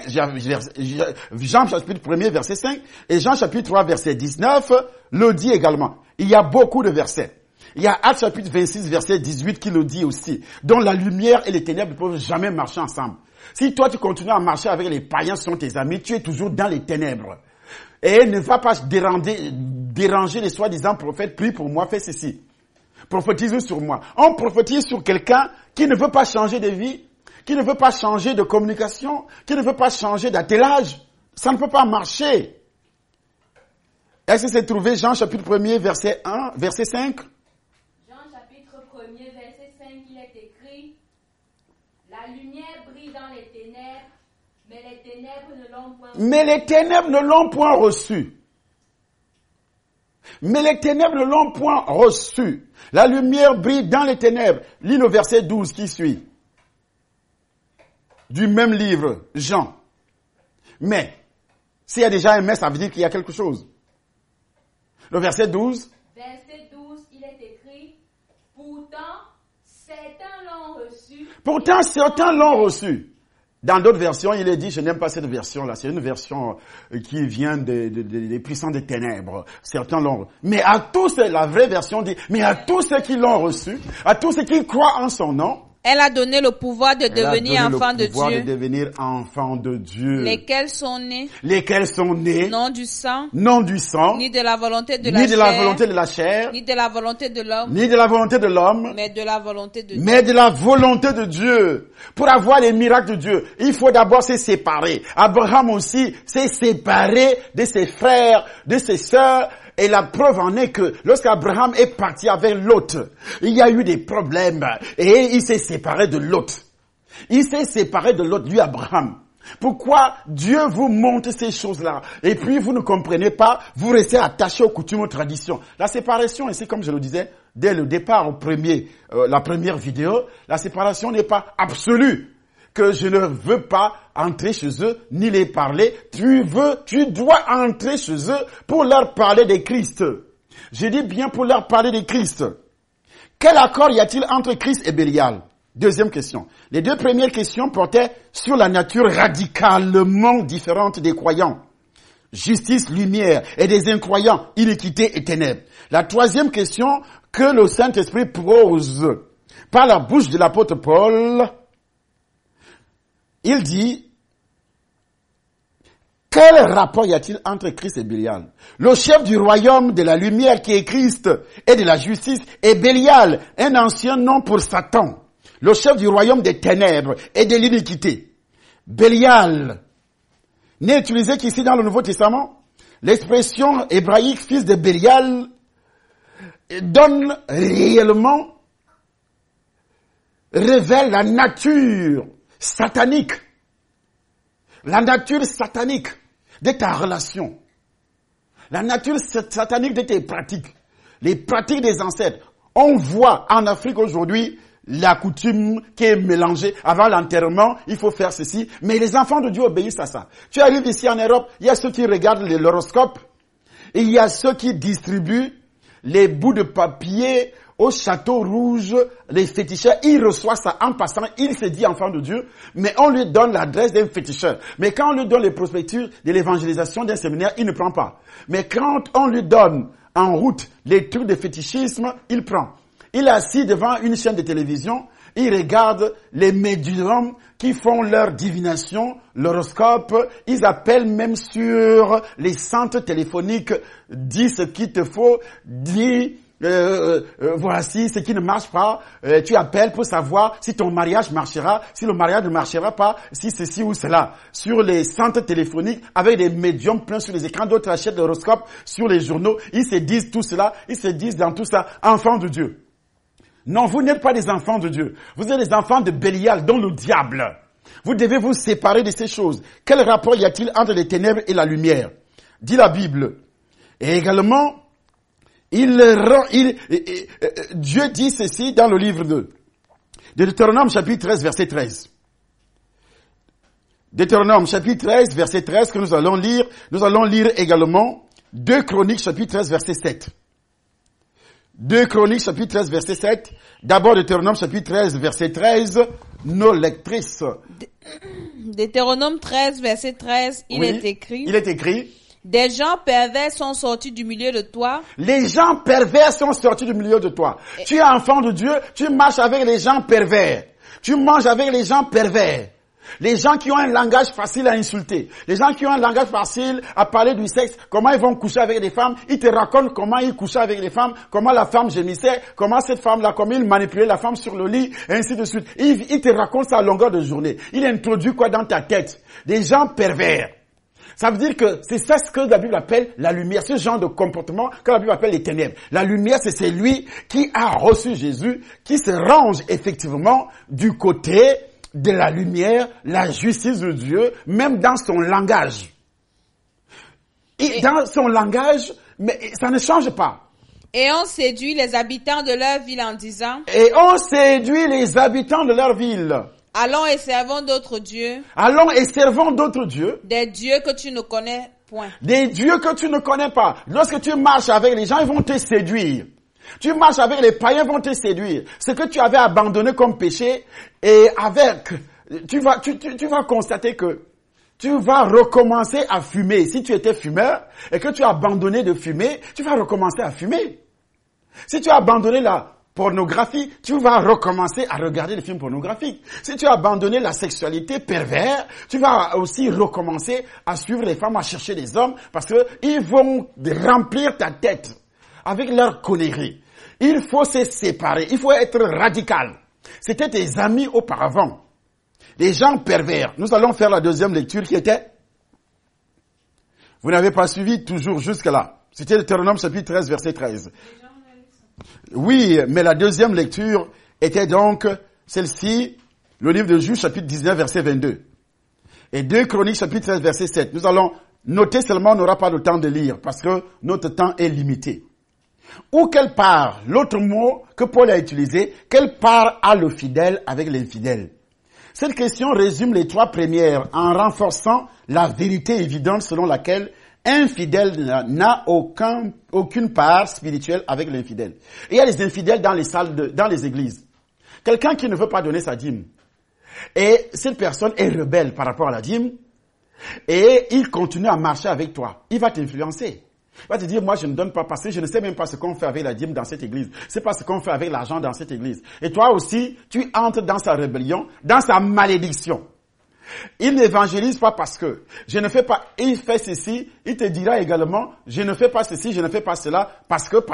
Jean chapitre 1er verset 5 et Jean chapitre 3 verset 19 le dit également. Il y a beaucoup de versets. Il y a Actes chapitre 26 verset 18 qui le dit aussi. Dont la lumière et les ténèbres ne peuvent jamais marcher ensemble. Si toi tu continues à marcher avec les païens, ce sont tes amis, tu es toujours dans les ténèbres. Et ne va pas déranger les soi-disant prophètes, prie pour moi, fais ceci. Prophétise sur moi. On prophétise sur quelqu'un qui ne veut pas changer de vie, qui ne veut pas changer de communication, qui ne veut pas changer d'attelage. Ça ne peut pas marcher. Est-ce que c'est trouvé Jean chapitre 1er, verset 1, verset 5? Jean chapitre 1er, verset 5, il est écrit: La lumière brille dans les ténèbres, mais les ténèbres ne l'ont point reçu. Mais les ténèbres ne l'ont point reçu. Mais les ténèbres ne l'ont point reçu. La lumière brille dans les ténèbres. Lis le verset 12 qui suit. Du même livre, Jean. Mais, s'il y a déjà un mais, ça veut dire qu'il y a quelque chose. Le verset 12. Verset 12, il est écrit: Pourtant, certains l'ont reçu. Pourtant, certains l'ont reçu. Dans d'autres versions, il est dit, je n'aime pas cette version-là. C'est une version qui vient des puissants des ténèbres. Certains l'ont. Mais à tous, la vraie version dit, mais à tous ceux qui l'ont reçu, à tous ceux qui croient en son nom, Elle a donné le pouvoir de devenir enfant de le pouvoir de Dieu. devenir enfant de Dieu. Lesquels sont nés, Lesquels sont nés, non du sang, non du sang, ni de la volonté de ni la de la chair, volonté de la chair, ni de la volonté de l'homme, ni de la volonté de l'homme, mais de la volonté de Dieu. mais de la volonté de Dieu. Pour avoir les miracles de Dieu, il faut d'abord se séparer. Abraham aussi s'est séparé de ses frères, de ses sœurs. Et la preuve en est que lorsqu'Abraham est parti avec Lot, il y a eu des problèmes. Et il s'est séparé de Lot. Il s'est séparé de Lot, lui Abraham. Pourquoi Dieu vous montre ces choses-là? Et puis vous ne comprenez pas, vous restez attaché aux coutumes, aux traditions. La séparation, ici, comme je le disais, dès le départ, la première vidéo, la séparation n'est pas absolue. Que je ne veux pas entrer chez eux, ni les parler. Tu dois entrer chez eux pour leur parler de Christ. Je dis bien pour leur parler de Christ. Quel accord y a-t-il entre Christ et Bélial? Deuxième question. Les deux premières questions portaient sur la nature radicalement différente des croyants. Justice, lumière, et des incroyants, iniquité et ténèbres. La troisième question que le Saint-Esprit pose par la bouche de l'apôtre Paul, il dit, quel rapport y a-t-il entre Christ et Bélial? Le chef du royaume de la lumière qui est Christ et de la justice est Bélial, un ancien nom pour Satan. Le chef du royaume des ténèbres et de l'iniquité. Bélial n'est utilisé qu'ici dans le Nouveau Testament. L'expression hébraïque fils de Bélial donne révèle la nature satanique. La nature satanique de ta relation. La nature satanique de tes pratiques. Les pratiques des ancêtres. On voit en Afrique aujourd'hui la coutume qui est mélangée. Avant l'enterrement, il faut faire ceci. Mais les enfants de Dieu obéissent à ça. Tu arrives ici en Europe, il y a ceux qui regardent l'horoscope. Et il y a ceux qui distribuent les bouts de papier au château rouge, les féticheurs, il reçoit ça en passant, il se dit enfant de Dieu, mais on lui donne l'adresse d'un féticheur. Mais quand on lui donne les prospectus de l'évangélisation d'un séminaire, il ne prend pas. Mais quand on lui donne en route les trucs de fétichisme, il prend. Il est assis devant une chaîne de télévision, il regarde les médiums qui font leur divination, l'horoscope, ils appellent même sur les centres téléphoniques, dis ce qu'il te faut, dis voici ce qui ne marche pas, tu appelles pour savoir si ton mariage marchera, si le mariage ne marchera pas, si ceci ou cela. Sur les centres téléphoniques, avec des médiums pleins sur les écrans, d'autres achètent l'horoscope sur les journaux, ils se disent tout cela, ils se disent dans tout ça, enfants de Dieu. Non, vous n'êtes pas des enfants de Dieu. Vous êtes des enfants de Bélial, dont le diable. Vous devez vous séparer de ces choses. Quel rapport y a-t-il entre les ténèbres et la lumière? Dit la Bible. Et également, Dieu dit ceci dans le livre de Deutéronome chapitre 13, verset 13. Deutéronome chapitre 13, verset 13 que nous allons lire. Nous allons lire également 2 Chroniques chapitre 13, verset 7. 2 Chroniques chapitre 13, verset 7. D'abord Deutéronome chapitre 13, verset 13. Nos lectrices. Deutéronome 13, verset 13, il est écrit. Des gens pervers sont sortis du milieu de toi. Les gens pervers sont sortis du milieu de toi. Tu es enfant de Dieu, tu marches avec les gens pervers. Tu manges avec les gens pervers. Les gens qui ont un langage facile à insulter, les gens qui ont un langage facile à parler du sexe, comment ils vont coucher avec des femmes, ils te racontent comment ils couchaient avec les femmes, comment la femme gémissait, comment cette femme-là, comment il manipulait la femme sur le lit, et ainsi de suite. Il te raconte ça à longueur de journée. Il introduit quoi dans ta tête? Des gens pervers. Ça veut dire que c'est ça ce que la Bible appelle la lumière, ce genre de comportement que la Bible appelle les ténèbres. La lumière, c'est celui qui a reçu Jésus, qui se range effectivement du côté de la lumière, la justice de Dieu, même dans son langage. Et dans son langage, mais ça ne change pas. Et on séduit les habitants de leur ville en disant, Et on séduit les habitants de leur ville. allons et servons d'autres dieux, Allons et servons d'autres dieux, des dieux que tu ne connais point. des dieux que tu ne connais pas. Lorsque tu marches avec les gens, ils vont te séduire. Tu marches avec les païens, ils vont te séduire. Ce que tu avais abandonné comme péché, et avec, tu vas constater que tu vas recommencer à fumer. Si tu étais fumeur et que tu as abandonné de fumer, tu vas recommencer à fumer. Si tu as abandonné la pornographie, tu vas recommencer à regarder des films pornographiques. Si tu as abandonné la sexualité perverse, tu vas aussi recommencer à suivre les femmes, à chercher des hommes, parce que ils vont remplir ta tête avec leur connerie. Il faut se séparer, il faut être radical. C'était tes amis auparavant, des gens pervers. Nous allons faire la deuxième lecture qui était... Vous n'avez pas suivi toujours jusque-là. C'était Deutéronome chapitre 13, verset 13. Oui, mais la deuxième lecture était donc celle-ci, le livre de Juge chapitre 19, verset 22. Et 2 Chroniques chapitre 13, verset 7. Nous allons noter seulement, on n'aura pas le temps de lire parce que notre temps est limité. Ou quelle part, l'autre mot que Paul a utilisé, quelle part a le fidèle avec l'infidèle? Cette question résume les trois premières en renforçant la vérité évidente selon laquelle un fidèle n'a aucune part spirituelle avec l'infidèle. Et il y a les infidèles dans les salles, dans les églises. Quelqu'un qui ne veut pas donner sa dîme. Et cette personne est rebelle par rapport à la dîme. Et il continue à marcher avec toi. Il va t'influencer. Il va te dire, moi je ne donne pas parce que je ne sais même pas ce qu'on fait avec la dîme dans cette église. C'est pas ce qu'on fait avec l'argent dans cette église. Et toi aussi, tu entres dans sa rébellion, dans sa malédiction. Il n'évangélise pas parce que je ne fais pas, il fait ceci, il te dira également, je ne fais pas ceci, je ne fais pas cela, parce que.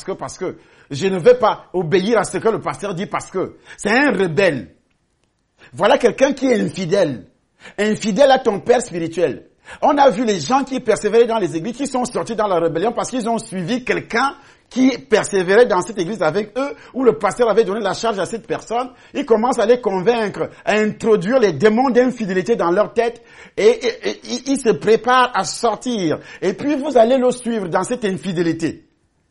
Je ne vais pas obéir à ce que le pasteur dit parce que. C'est un rebelle. Voilà quelqu'un qui est infidèle. Infidèle à ton père spirituel. On a vu les gens qui persévéraient dans les églises, qui sont sortis dans la rébellion parce qu'ils ont suivi quelqu'un qui persévérait dans cette église avec eux, où le pasteur avait donné la charge à cette personne. Il commence à les convaincre, à introduire les démons d'infidélité dans leur tête, et il se prépare à sortir. Et puis vous allez le suivre dans cette infidélité.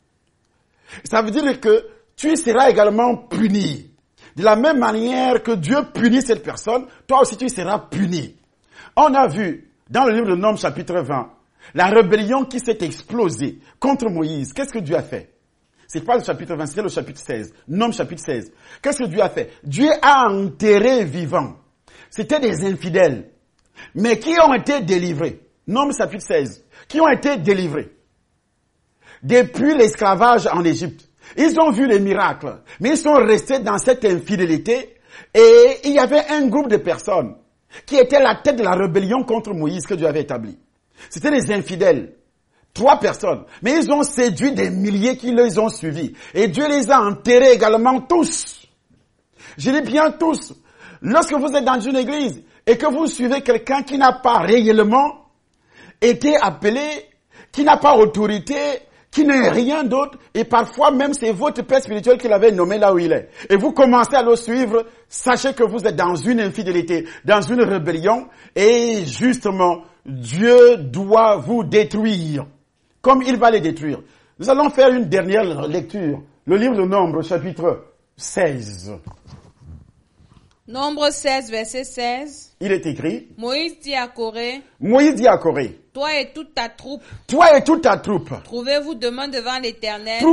Ça veut dire que tu seras également puni. De la même manière que Dieu punit cette personne, toi aussi tu seras puni. On a vu dans le livre de Nombres chapitre 20, la rébellion qui s'est explosée contre Moïse. Qu'est-ce que Dieu a fait? C'est pas le chapitre 20, c'est le chapitre 16. Nombres chapitre 16. Qu'est-ce que Dieu a fait? Dieu a enterré vivants. C'était des infidèles. Mais qui ont été délivrés? Nombres chapitre 16. Qui ont été délivrés? Depuis l'esclavage en Égypte. Ils ont vu les miracles. Mais ils sont restés dans cette infidélité. Et il y avait un groupe de personnes qui étaient la tête de la rébellion contre Moïse que Dieu avait établie. C'était les infidèles. 3 personnes. Mais ils ont séduit des milliers qui les ont suivis. Et Dieu les a enterrés également tous. Je dis bien tous. Lorsque vous êtes dans une église et que vous suivez quelqu'un qui n'a pas réellement été appelé, qui n'a pas autorité, qui n'est rien d'autre, et parfois même c'est votre père spirituel qui l'avait nommé là où il est. Et vous commencez à le suivre, sachez que vous êtes dans une infidélité, dans une rébellion, et justement, Dieu doit vous détruire, comme il va les détruire. Nous allons faire une dernière lecture, le livre de Nombres, chapitre 16. Nombre 16, verset 16. Il est écrit, Moïse dit à Corée, toi et toute ta troupe, trouvez-vous demain devant l'Éternel,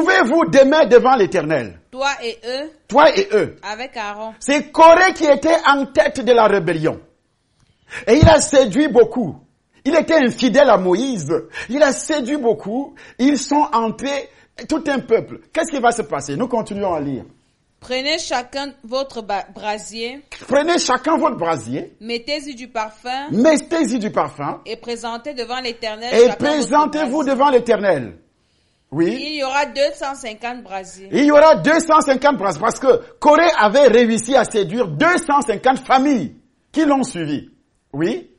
toi et eux, avec Aaron. C'est Corée qui était en tête de la rébellion. Et il a séduit beaucoup. Il était infidèle à Moïse. Il a séduit beaucoup. Ils sont entrés, tout un peuple. Qu'est-ce qui va se passer? Nous continuons à lire. Prenez chacun votre brasier, Prenez chacun votre brasier, mettez-y du parfum mettez-y du parfum et présentez devant l'Éternel et chacun votre présentez-vous brasier. devant l'Éternel. Oui. Il y aura 250 brasiers. Il y aura 250 brasiers parce que Corée avait réussi à séduire 250 familles qui l'ont suivi. Oui.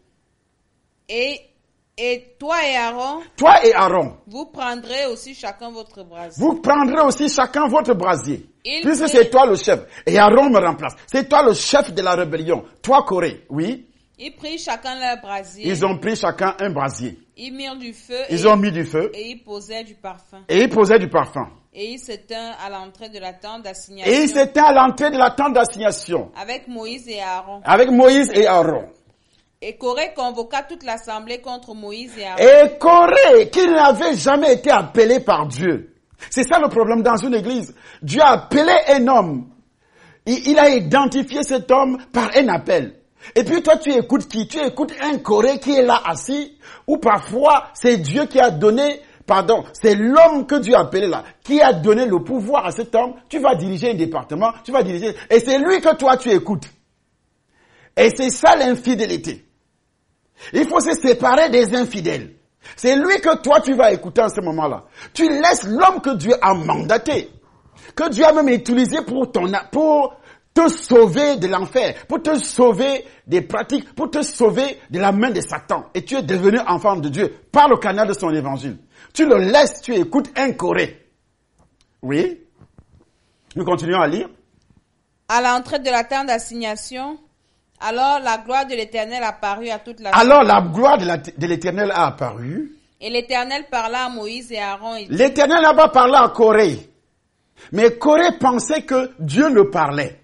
Et toi et Aaron, Toi et Aaron, vous prendrez aussi chacun votre brasier. vous prendrez aussi chacun votre brasier. Il Puisque prit- c'est toi le chef. Et Aaron me remplace. C'est toi le chef de la rébellion. Toi, Corée. Oui. Ils prirent chacun leur brasier. Ils ont pris chacun un brasier. Ils mirent du feu Ils ont mis du feu. et ils posaient du parfum. Et ils posaient du parfum. Et il s'éteint à l'entrée de la tente Et il d'assignation s'éteint à l'entrée de la tente d'assignation. avec Moïse et Aaron. Avec Moïse et Aaron. Et Corée convoqua toute l'assemblée contre Moïse et Aaron. Et Corée, qui n'avait jamais été appelé par Dieu. C'est ça le problème dans une église. Dieu a appelé un homme. Il a identifié cet homme par un appel. Et puis toi, tu écoutes qui? Tu écoutes un Corée qui est là assis, ou parfois c'est Dieu qui a donné, c'est l'homme que Dieu a appelé là, qui a donné le pouvoir à cet homme. Tu vas diriger un département, et c'est lui que toi tu écoutes. Et c'est ça l'infidélité. Il faut se séparer des infidèles. C'est lui que toi tu vas écouter en ce moment-là. Tu laisses l'homme que Dieu a mandaté, que Dieu a même utilisé pour te sauver de l'enfer, pour te sauver des pratiques, pour te sauver de la main de Satan. Et tu es devenu enfant de Dieu par le canal de son évangile. Tu le laisses, tu écoutes un Corée. Oui. Nous continuons à lire. À l'entrée de la tente d'assignation, alors la gloire de l'Éternel apparut à toute l'assemblée. Alors la gloire de l'Éternel a apparu. Et l'Éternel parla à Moïse et à Aaron et dit, L'Éternel n'a pas parlé à Corée. Mais Corée pensait que Dieu ne parlait.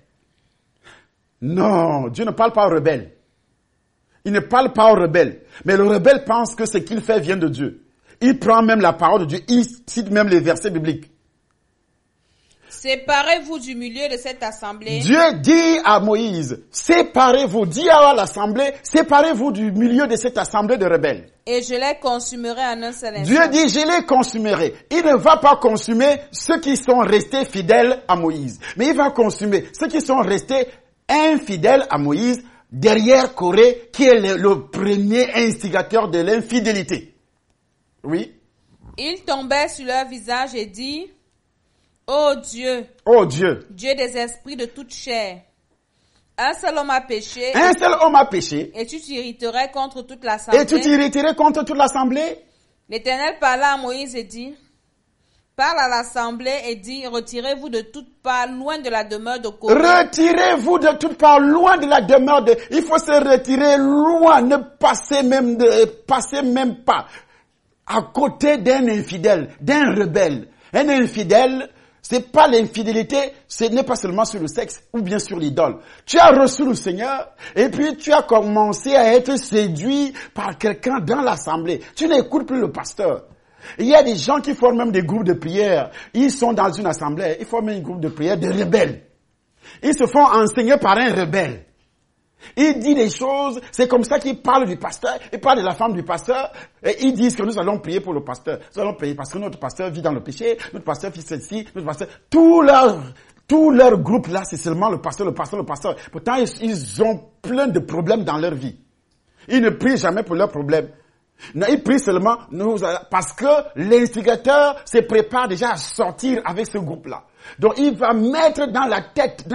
Non, Dieu ne parle pas aux rebelles. Il ne parle pas aux rebelles. Mais le rebelle pense que ce qu'il fait vient de Dieu. Il prend même la parole de Dieu. Il cite même les versets bibliques. séparez-vous du milieu de cette assemblée. Dieu dit à Moïse, séparez-vous, dit à l'assemblée, séparez-vous du milieu de cette assemblée de rebelles. Et je les consumerai en un seul instant. Dieu dit, je les consumerai. Il ne va pas consumer ceux qui sont restés fidèles à Moïse. Mais il va consumer ceux qui sont restés infidèles à Moïse derrière Corée, qui est le premier instigateur de l'infidélité. Oui. Ils tombaient sur leur visage et dit, ô Dieu, Oh Dieu, Dieu des esprits de toute chair, un seul homme a péché, un seul homme a péché, et tu t'irriterais contre toute et tu l'assemblée. t'irriterais contre toute l'assemblée. L'Éternel parla à Moïse et dit, parle à l'assemblée et dit, retirez-vous de toutes parts, loin de la demeure de Corée. Retirez-vous de toutes parts, loin de la demeure de... Il faut se retirer loin, ne passez même pas à côté d'un infidèle, d'un rebelle. Un infidèle, c'est pas l'infidélité, ce n'est pas seulement sur le sexe ou bien sur l'idole. Tu as reçu le Seigneur et puis tu as commencé à être séduit par quelqu'un dans l'assemblée. Tu n'écoutes plus le pasteur. Il y a des gens qui forment même des groupes de prière. Ils sont dans une assemblée, ils forment un groupe de prière de rebelles. Ils se font enseigner par un rebelle. Il dit des choses, c'est comme ça qu'ils parlent du pasteur, ils parlent de la femme du pasteur, et ils disent que nous allons prier pour le pasteur. Nous allons prier parce que notre pasteur vit dans le péché, notre pasteur fait ceci, notre pasteur... Tout leur groupe là, c'est seulement le pasteur. Pourtant, ils ont plein de problèmes dans leur vie. Ils ne prient jamais pour leurs problèmes. Non, ils prient seulement parce que l'instigateur se prépare déjà à sortir avec ce groupe-là. Donc il va mettre dans la tête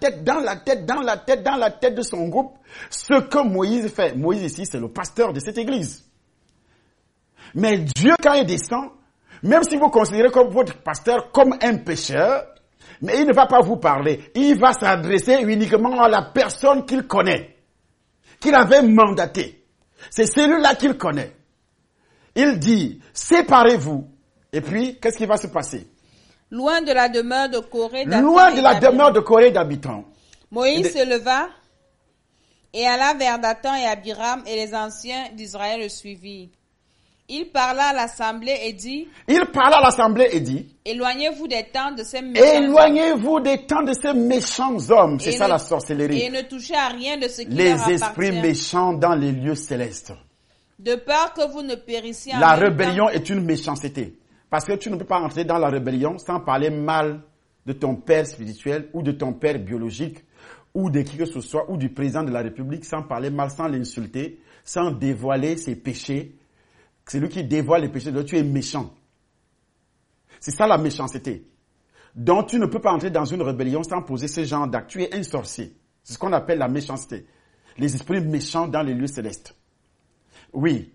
de son groupe ce que Moïse fait. Moïse ici, c'est le pasteur de cette église. Mais Dieu, quand il descend, même si vous considérez comme votre pasteur comme un pécheur, mais il ne va pas vous parler. Il va s'adresser uniquement à la personne qu'il connaît, qu'il avait mandaté. C'est celui-là qu'il connaît. Il dit, séparez-vous. Et puis, qu'est-ce qui va se passer? Loin de la demeure de Corée, Loin de la demeure de Corée d'habitants. Moïse se leva et alla vers Dathan et Abiram, et les anciens d'Israël le suivirent. Il parla à l'assemblée et dit, éloignez-vous des tentes de ces méchants hommes. Éloignez-vous des tentes de ces méchants hommes. C'est ça la sorcellerie. Et ne touchez à rien de ce qui leur Les appartient. esprits méchants dans les lieux célestes. De peur que vous ne périssiez en La même rébellion temps. est une méchanceté. Parce que tu ne peux pas entrer dans la rébellion sans parler mal de ton père spirituel ou de ton père biologique ou de qui que ce soit ou du président de la République sans parler mal, sans l'insulter, sans dévoiler ses péchés. C'est lui qui dévoile les péchés de l'autre, tu es méchant. C'est ça la méchanceté. Donc tu ne peux pas entrer dans une rébellion sans poser ce genre d'acte. Tu es un sorcier. C'est ce qu'on appelle la méchanceté. Les esprits méchants dans les lieux célestes. Oui.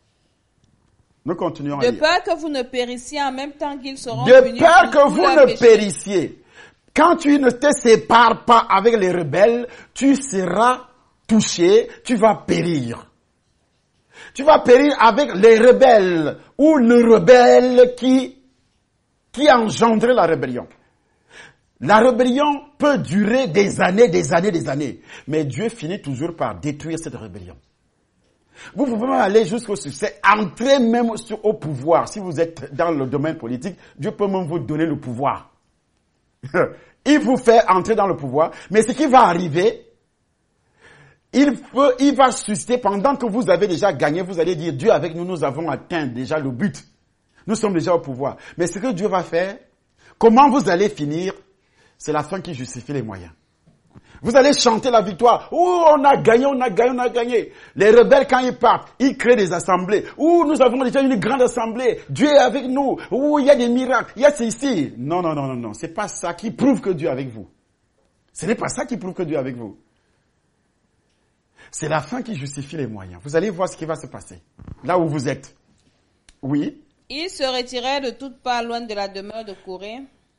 Nous continuons à lire. De peur que vous ne périssiez en même temps qu'ils seront De punis peur pour que tous vous leurs ne péchés. périssiez. Quand tu ne te sépares pas avec les rebelles, tu seras touché, tu vas périr. Tu vas périr avec les rebelles ou le rebelle qui a engendré la rébellion. La rébellion peut durer des années. Mais Dieu finit toujours par détruire cette rébellion. Vous pouvez même aller jusqu'au succès, entrer même au pouvoir. Si vous êtes dans le domaine politique, Dieu peut même vous donner le pouvoir. Il vous fait entrer dans le pouvoir, mais ce qui va arriver, il va susciter, pendant que vous avez déjà gagné, vous allez dire, Dieu avec nous, nous avons atteint déjà le but. Nous sommes déjà au pouvoir. Mais ce que Dieu va faire, comment vous allez finir, c'est la fin qui justifie les moyens. Vous allez chanter la victoire. Oh, on a gagné. Les rebelles, quand ils partent, ils créent des assemblées. Oh, nous avons déjà une grande assemblée. Dieu est avec nous. Oh, il y a des miracles. Il y a ceci. Non. C'est pas ça qui prouve que Dieu est avec vous. Ce n'est pas ça qui prouve que Dieu est avec vous. C'est la fin qui justifie les moyens. Vous allez voir ce qui va se passer. Là où vous êtes. Oui. Ils se retiraient de toutes parts loin de la demeure de Corée,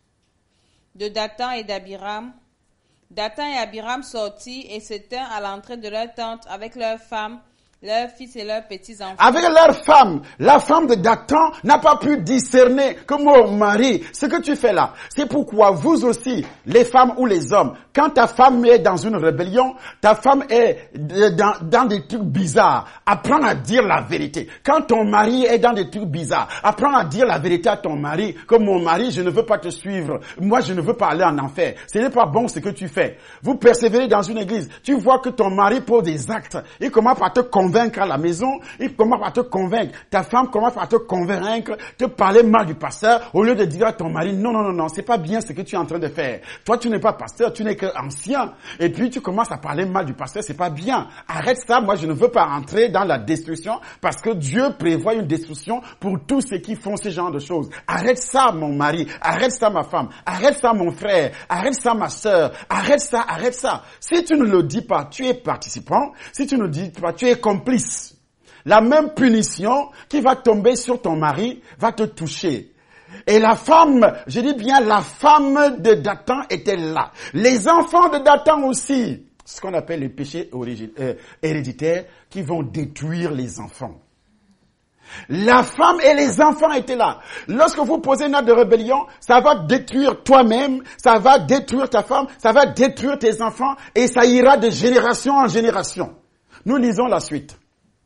de Dathan et d'Abiram. Dathan et Abiram sortirent et se tinrent à l'entrée de leur tente avec leurs femmes, leurs fils et leurs petits-enfants. Avec leurs femmes, la femme de Dathan n'a pas pu discerner que mon mari, ce que tu fais là, c'est pourquoi vous aussi, les femmes ou les hommes, quand ta femme est dans une rébellion, ta femme est dans des trucs bizarres, apprends à dire la vérité. Quand ton mari est dans des trucs bizarres, apprends à dire la vérité à ton mari, que mon mari, je ne veux pas te suivre, moi je ne veux pas aller en enfer. Ce n'est pas bon ce que tu fais. Vous persévérez dans une église, tu vois que ton mari pose des actes, il commence par te convaincre à la maison, il commence par te convaincre, ta femme commence par te convaincre, te parler mal du pasteur, au lieu de dire à ton mari, non, c'est pas bien ce que tu es en train de faire. Toi, tu n'es pas pasteur, tu n'es qu'ancien, et puis tu commences à parler mal du pasteur, c'est pas bien. Arrête ça, moi je ne veux pas entrer dans la destruction, parce que Dieu prévoit une destruction pour tous ceux qui font ce genre de choses. Arrête ça, mon mari, arrête ça, ma femme, arrête ça, mon frère, arrête ça, ma sœur, arrête ça. Si tu ne le dis pas, tu es participant, si tu ne le dis pas, tu es complice. La même punition qui va tomber sur ton mari va te toucher. Et la femme, je dis bien la femme de Dathan était là. Les enfants de Dathan aussi. Ce qu'on appelle les péchés héréditaires qui vont détruire les enfants. La femme et les enfants étaient là. Lorsque vous posez une acte de rébellion, ça va détruire toi-même, ça va détruire ta femme, ça va détruire tes enfants et ça ira de génération en génération. Nous lisons la suite.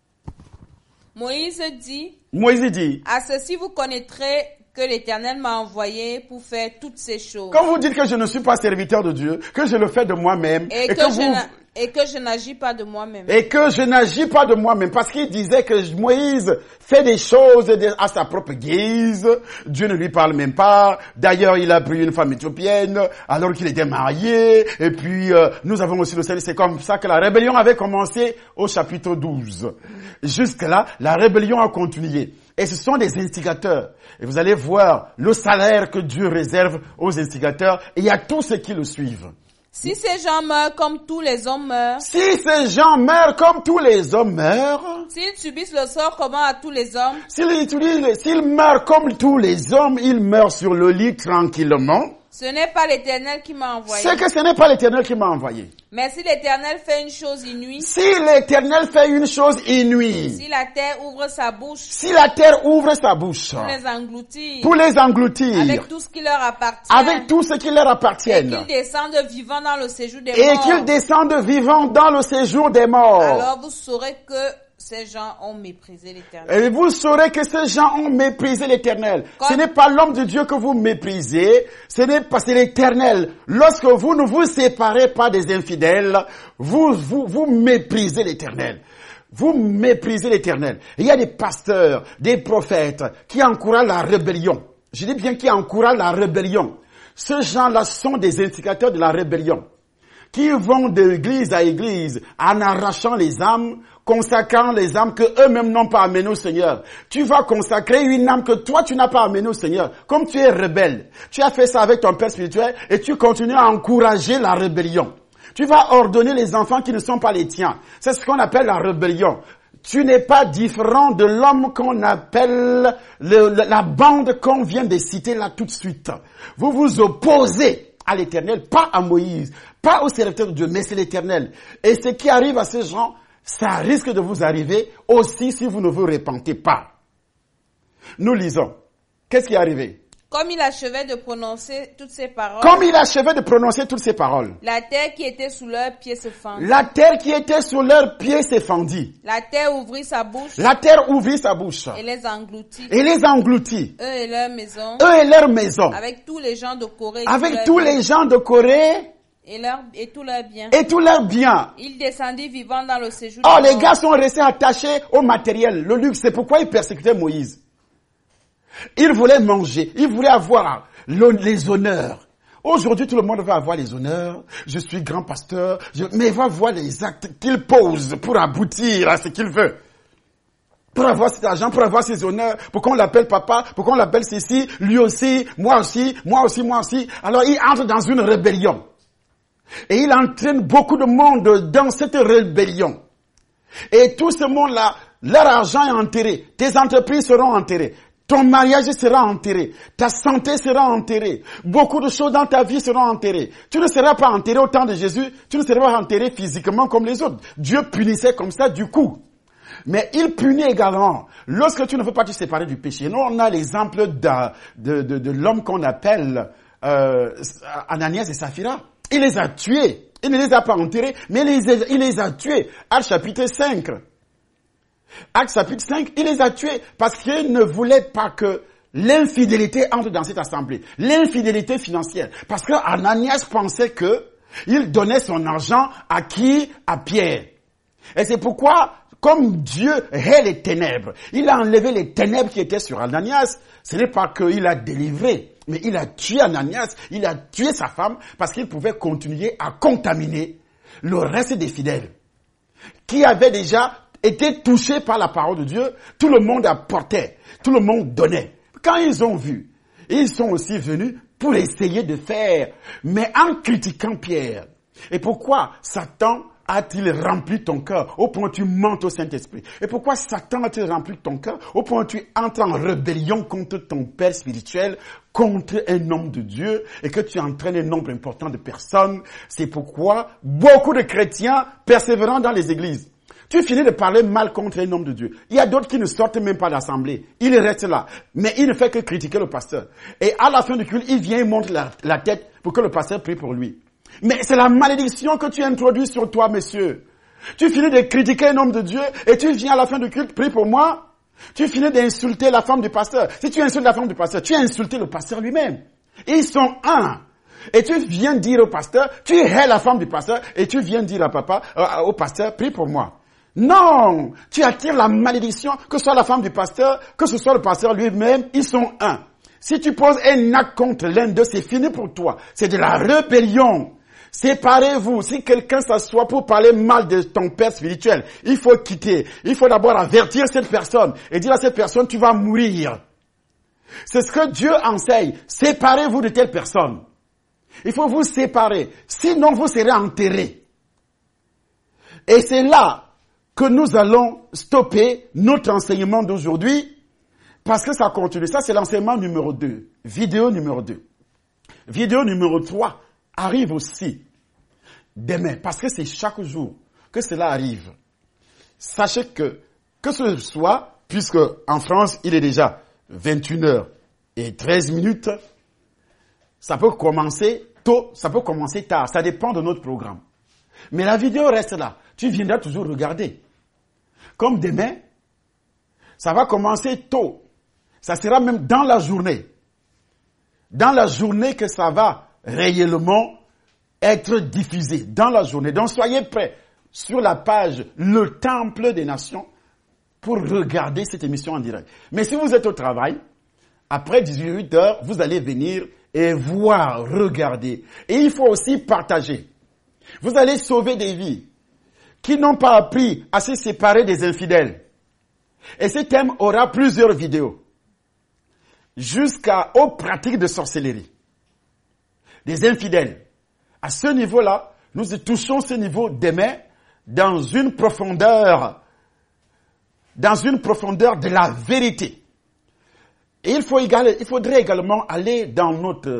Moïse dit, à ceci vous connaîtrez que l'Éternel m'a envoyé pour faire toutes ces choses. Quand vous dites que je ne suis pas serviteur de Dieu, que je le fais de moi-même, et que je n'agis pas de moi-même. Et que je n'agis pas de moi-même, parce qu'il disait que Moïse fait des choses à sa propre guise, Dieu ne lui parle même pas, d'ailleurs il a pris une femme éthiopienne, alors qu'il était marié, et puis nous avons aussi le Seigneur, c'est comme ça que la rébellion avait commencé au chapitre 12. Jusque-là, la rébellion a continué. Et ce sont des instigateurs. Et vous allez voir le salaire que Dieu réserve aux instigateurs, et il y a tous ceux qui le suivent. Si ces gens meurent comme tous les hommes meurent. Si ces gens meurent comme tous les hommes meurent. S'ils subissent le sort commun à tous les hommes. S'ils meurent comme tous les hommes, ils meurent sur le lit tranquillement. Ce n'est pas l'Éternel qui m'a envoyé. C'est que ce n'est pas l'Éternel qui m'a envoyé. Mais si l'Éternel fait une chose inouïe. Si l'Éternel fait une chose inouïe. Si la terre ouvre sa bouche. Si la terre ouvre sa bouche. Pour les engloutir. Pour les engloutir. Avec tout ce qui leur appartient. Avec tout ce qui leur appartient. Et qu'ils descendent vivants dans le séjour des morts. Et qu'ils descendent vivants dans le séjour des morts. Alors vous saurez que ces gens ont méprisé l'Éternel. Et vous saurez que ces gens ont méprisé l'Éternel. Ce n'est pas l'homme de Dieu que vous méprisez, ce n'est pas, c'est l'Éternel. Lorsque vous ne vous séparez pas des infidèles, vous méprisez l'Éternel. Vous méprisez l'Éternel. Il y a des pasteurs, des prophètes qui encouragent la rébellion. Je dis bien qui encouragent la rébellion. Ces gens-là sont des instigateurs de la rébellion, qui vont d'église à église en arrachant les âmes, consacrant les âmes que eux-mêmes n'ont pas amenées au Seigneur. Tu vas consacrer une âme que toi tu n'as pas amenée au Seigneur. Comme tu es rebelle, tu as fait ça avec ton père spirituel et tu continues à encourager la rébellion. Tu vas ordonner les enfants qui ne sont pas les tiens. C'est ce qu'on appelle la rébellion. Tu n'es pas différent de l'homme qu'on appelle la bande qu'on vient de citer là tout de suite. Vous vous opposez à l'Éternel, pas à Moïse, pas au serviteur de Dieu, mais c'est l'Éternel. Et ce qui arrive à ces gens, ça risque de vous arriver aussi si vous ne vous repentez pas. Nous lisons. Qu'est-ce qui est arrivé? Comme il achevait de prononcer toutes ces paroles, la terre qui était sous leurs pieds se fendit. La terre qui était sous leurs pieds se fendit. La terre ouvrit sa bouche. Et les engloutit. Eux et leurs maisons. Avec tous les gens de Corée. Et tous leurs biens. Il descendit vivant dans le séjour. Oh, les gars sont restés attachés au matériel, le luxe. C'est pourquoi ils persécutaient Moïse. Ils voulaient manger, ils voulaient avoir les honneurs. Aujourd'hui, tout le monde va avoir les honneurs. Je suis grand pasteur, mais il va voir les actes qu'il pose pour aboutir à ce qu'il veut. Pour avoir cet argent, pour avoir ses honneurs, pour qu'on l'appelle papa, pour qu'on l'appelle ceci, lui aussi, moi aussi. Alors, il entre dans une rébellion. Et il entraîne beaucoup de monde dans cette rébellion. Et tout ce monde-là, leur argent est enterré. Tes entreprises seront enterrées. Ton mariage sera enterré. Ta santé sera enterrée. Beaucoup de choses dans ta vie seront enterrées. Tu ne seras pas enterré au temps de Jésus. Tu ne seras pas enterré physiquement comme les autres. Dieu punissait comme ça du coup. Mais il punit également lorsque tu ne veux pas te séparer du péché. Nous, on a l'exemple de l'homme qu'on appelle Ananias et Saphira. Il les a tués. Il ne les a pas enterrés, mais il les a tués. Actes chapitre 5. Actes chapitre 5, il les a tués parce qu'il ne voulait pas que l'infidélité entre dans cette assemblée. L'infidélité financière. Parce que Ananias pensait que il donnait son argent à qui? À Pierre. Et c'est pourquoi, comme Dieu hait les ténèbres, il a enlevé les ténèbres qui étaient sur Ananias. Ce n'est pas qu'il a délivré, mais il a tué Ananias, il a tué sa femme parce qu'il pouvait continuer à contaminer le reste des fidèles qui avaient déjà été touchés par la parole de Dieu. Tout le monde apportait, tout le monde donnait. Quand ils ont vu, ils sont aussi venus pour essayer de faire, mais en critiquant Pierre. Et pourquoi Satan a-t-il rempli ton cœur au point où tu mentes au Saint-Esprit? Et pourquoi Satan a-t-il rempli ton cœur au point où tu entres en rébellion contre ton père spirituel, contre un homme de Dieu, et que tu entraînes un nombre important de personnes? C'est pourquoi beaucoup de chrétiens persévérant dans les églises, tu finis de parler mal contre un homme de Dieu. Il y a d'autres qui ne sortent même pas de l'assemblée. Il reste là. Mais il ne fait que critiquer le pasteur. Et à la fin du culte, il vient et monte la tête pour que le pasteur prie pour lui. Mais c'est la malédiction que tu introduis sur toi, monsieur. Tu finis de critiquer un homme de Dieu et tu viens à la fin du culte, prie pour moi. Tu finis d'insulter la femme du pasteur. Si tu insultes la femme du pasteur, tu as insulté le pasteur lui-même. Ils sont un. Et tu viens dire au pasteur, tu hais la femme du pasteur et tu viens dire au pasteur, prie pour moi. Non, tu attires la malédiction, que ce soit la femme du pasteur, que ce soit le pasteur lui-même, ils sont un. Si tu poses un acte contre l'un d'eux, c'est fini pour toi. C'est de la rébellion. Séparez-vous. Si quelqu'un s'assoit pour parler mal de ton père spirituel, il faut quitter. Il faut d'abord avertir cette personne et dire à cette personne, tu vas mourir. C'est ce que Dieu enseigne. Séparez-vous de telle personne. Il faut vous séparer. Sinon, vous serez enterrés. Et c'est là que nous allons stopper notre enseignement d'aujourd'hui parce que ça continue. Ça, c'est l'enseignement numéro 2. Vidéo numéro 2. Vidéo numéro 3 arrive aussi demain parce que c'est chaque jour que cela arrive. Sachez que ce soit, puisque en France, il est déjà 21h13, ça peut commencer tôt, ça peut commencer tard. Ça dépend de notre programme. Mais la vidéo reste là. Tu viendras toujours regarder. Comme demain, ça va commencer tôt. Ça sera même dans la journée. Dans la journée que ça va réellement être diffusé. Dans la journée. Donc soyez prêts sur la page Le Temple des Nations pour regarder cette émission en direct. Mais si vous êtes au travail, après 18h, vous allez venir et voir, regarder. Et il faut aussi partager. Vous allez sauver des vies qui n'ont pas appris à se séparer des infidèles. Et ce thème aura plusieurs vidéos, jusqu'aux pratiques de sorcellerie des infidèles. À ce niveau-là, nous touchons ce niveau demain dans une profondeur de la vérité. Et il faudrait également aller dans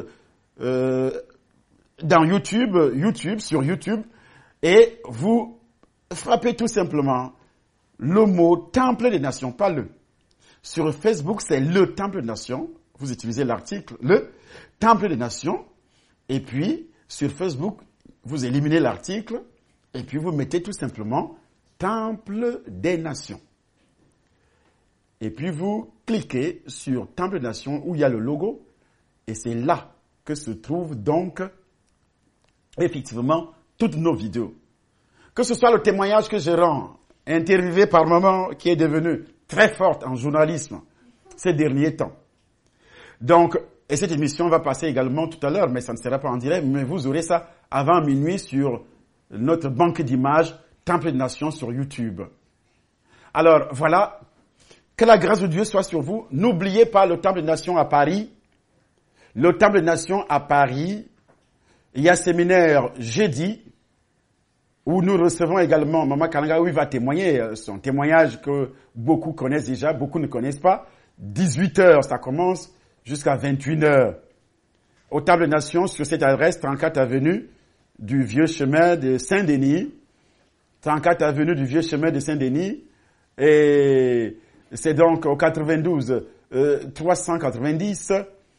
dans YouTube, sur YouTube, et vous frappez tout simplement le mot Temple des Nations, pas le. Sur Facebook, c'est le Temple des Nations. Vous utilisez l'article, le Temple des Nations. Et puis, sur Facebook, vous éliminez l'article, et puis vous mettez tout simplement Temple des Nations. Et puis vous cliquez sur Temple des Nations où il y a le logo, et c'est là que se trouvent donc effectivement toutes nos vidéos. Que ce soit le témoignage que je rends, interviewé par maman qui est devenue très forte en journalisme ces derniers temps. Donc, et cette émission va passer également tout à l'heure, mais ça ne sera pas en direct, mais vous aurez ça avant minuit sur notre banque d'images Temple des Nations sur YouTube. Alors, voilà. Que la grâce de Dieu soit sur vous. N'oubliez pas le Temple des Nations à Paris. Le Temple des Nations à Paris. Il y a un séminaire jeudi où nous recevons également Maman Kalanga, où il va témoigner son témoignage que beaucoup connaissent déjà, beaucoup ne connaissent pas. 18h, ça commence jusqu'à 21h. Au Temple des Nations, sur cette adresse, 34 avenue du Vieux Chemin de Saint-Denis. 34 avenue du Vieux Chemin de Saint-Denis. Et c'est donc au 92 390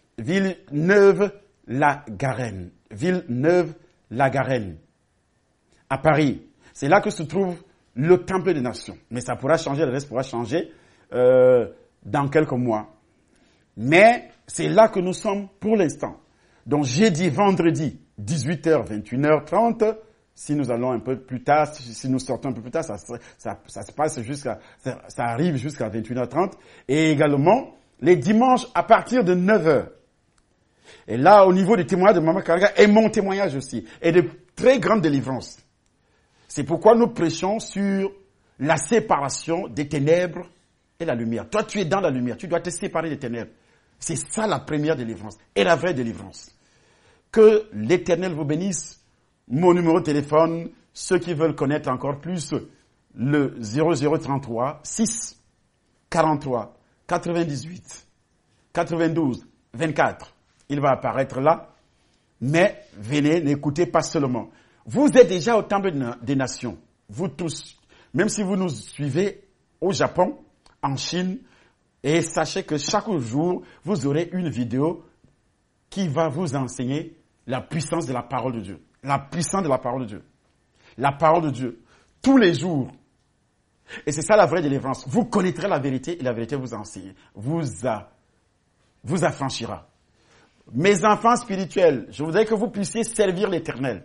Villeneuve-la-Garenne. Villeneuve-la-Garenne. À Paris. C'est là que se trouve le Temple des Nations. Mais ça pourra changer, le reste pourra changer dans quelques mois. Mais c'est là que nous sommes pour l'instant. Donc jeudi, vendredi, 18h, 21h30. Si nous allons un peu plus tard, si nous sortons un peu plus tard, ça se passe ça arrive jusqu'à 21h30. Et également, les dimanches à partir de 9h. Et là, au niveau du témoignage de Maman Kalanga, et mon témoignage aussi, et de très grandes délivrances. C'est pourquoi nous prêchons sur la séparation des ténèbres et la lumière. Toi, tu es dans la lumière, tu dois te séparer des ténèbres. C'est ça la première délivrance et la vraie délivrance. Que l'Éternel vous bénisse. Mon numéro de téléphone, ceux qui veulent connaître encore plus, le 0033 6 43 98 92 24. Il va apparaître là. Mais venez, n'écoutez pas seulement. Vous êtes déjà au Temple des Nations. Vous tous. Même si vous nous suivez au Japon, en Chine, et sachez que chaque jour, vous aurez une vidéo qui va vous enseigner la puissance de la parole de Dieu. La puissance de la parole de Dieu. La parole de Dieu. Tous les jours. Et c'est ça la vraie délivrance. Vous connaîtrez la vérité et la vérité vous enseigne. Vous affranchira. Mes enfants spirituels, je voudrais que vous puissiez servir l'Éternel.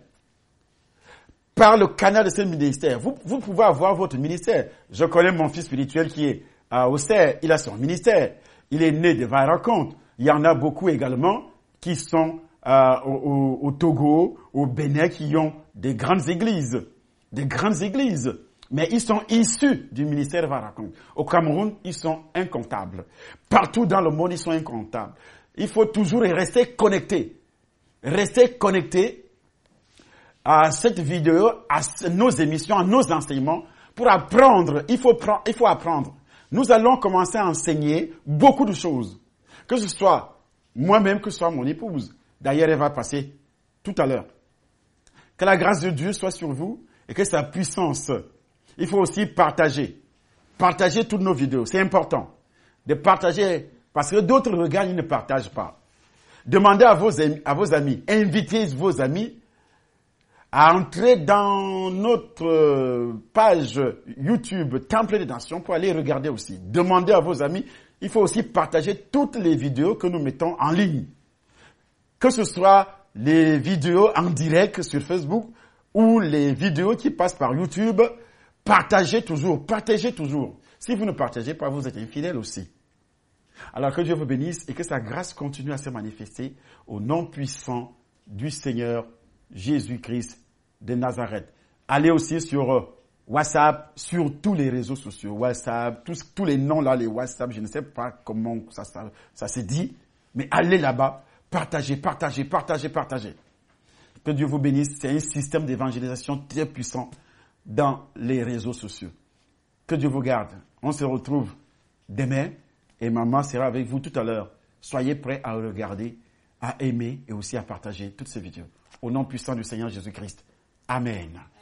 Par le canal de ce ministère. Vous pouvez avoir votre ministère. Je connais mon fils spirituel qui est à Auxerre. Il a son ministère. Il est né de Varaconte. Il y en a beaucoup également qui sont au Togo, au Bénin, qui ont des grandes églises. Des grandes églises. Mais ils sont issus du ministère Varaconte. Au Cameroun, ils sont incomptables. Partout dans le monde, ils sont incomptables. Il faut toujours rester connecté. Rester connecté à cette vidéo, à nos émissions, à nos enseignements, pour apprendre. Il faut apprendre. Nous allons commencer à enseigner beaucoup de choses. Que ce soit moi-même, que ce soit mon épouse. D'ailleurs, elle va passer tout à l'heure. Que la grâce de Dieu soit sur vous et que sa puissance. Il faut aussi partager. Partager toutes nos vidéos. C'est important. De partager, parce que d'autres regardent, ils ne partagent pas. Demandez à vos amis, invitez vos amis à entrer dans notre page YouTube Temple des Nations pour aller regarder aussi. Demandez à vos amis. Il faut aussi partager toutes les vidéos que nous mettons en ligne. Que ce soit les vidéos en direct sur Facebook ou les vidéos qui passent par YouTube, partagez toujours. Si vous ne partagez pas, vous êtes infidèle aussi. Alors que Dieu vous bénisse et que sa grâce continue à se manifester au nom puissant du Seigneur Jésus-Christ de Nazareth. Allez aussi sur WhatsApp, sur tous les réseaux sociaux, WhatsApp, tous les noms là, les WhatsApp, je ne sais pas comment ça se dit, mais allez là-bas, partagez. Que Dieu vous bénisse, c'est un système d'évangélisation très puissant dans les réseaux sociaux. Que Dieu vous garde. On se retrouve demain et maman sera avec vous tout à l'heure. Soyez prêts à regarder, à aimer et aussi à partager toutes ces vidéos. Au nom puissant du Seigneur Jésus-Christ. Amen.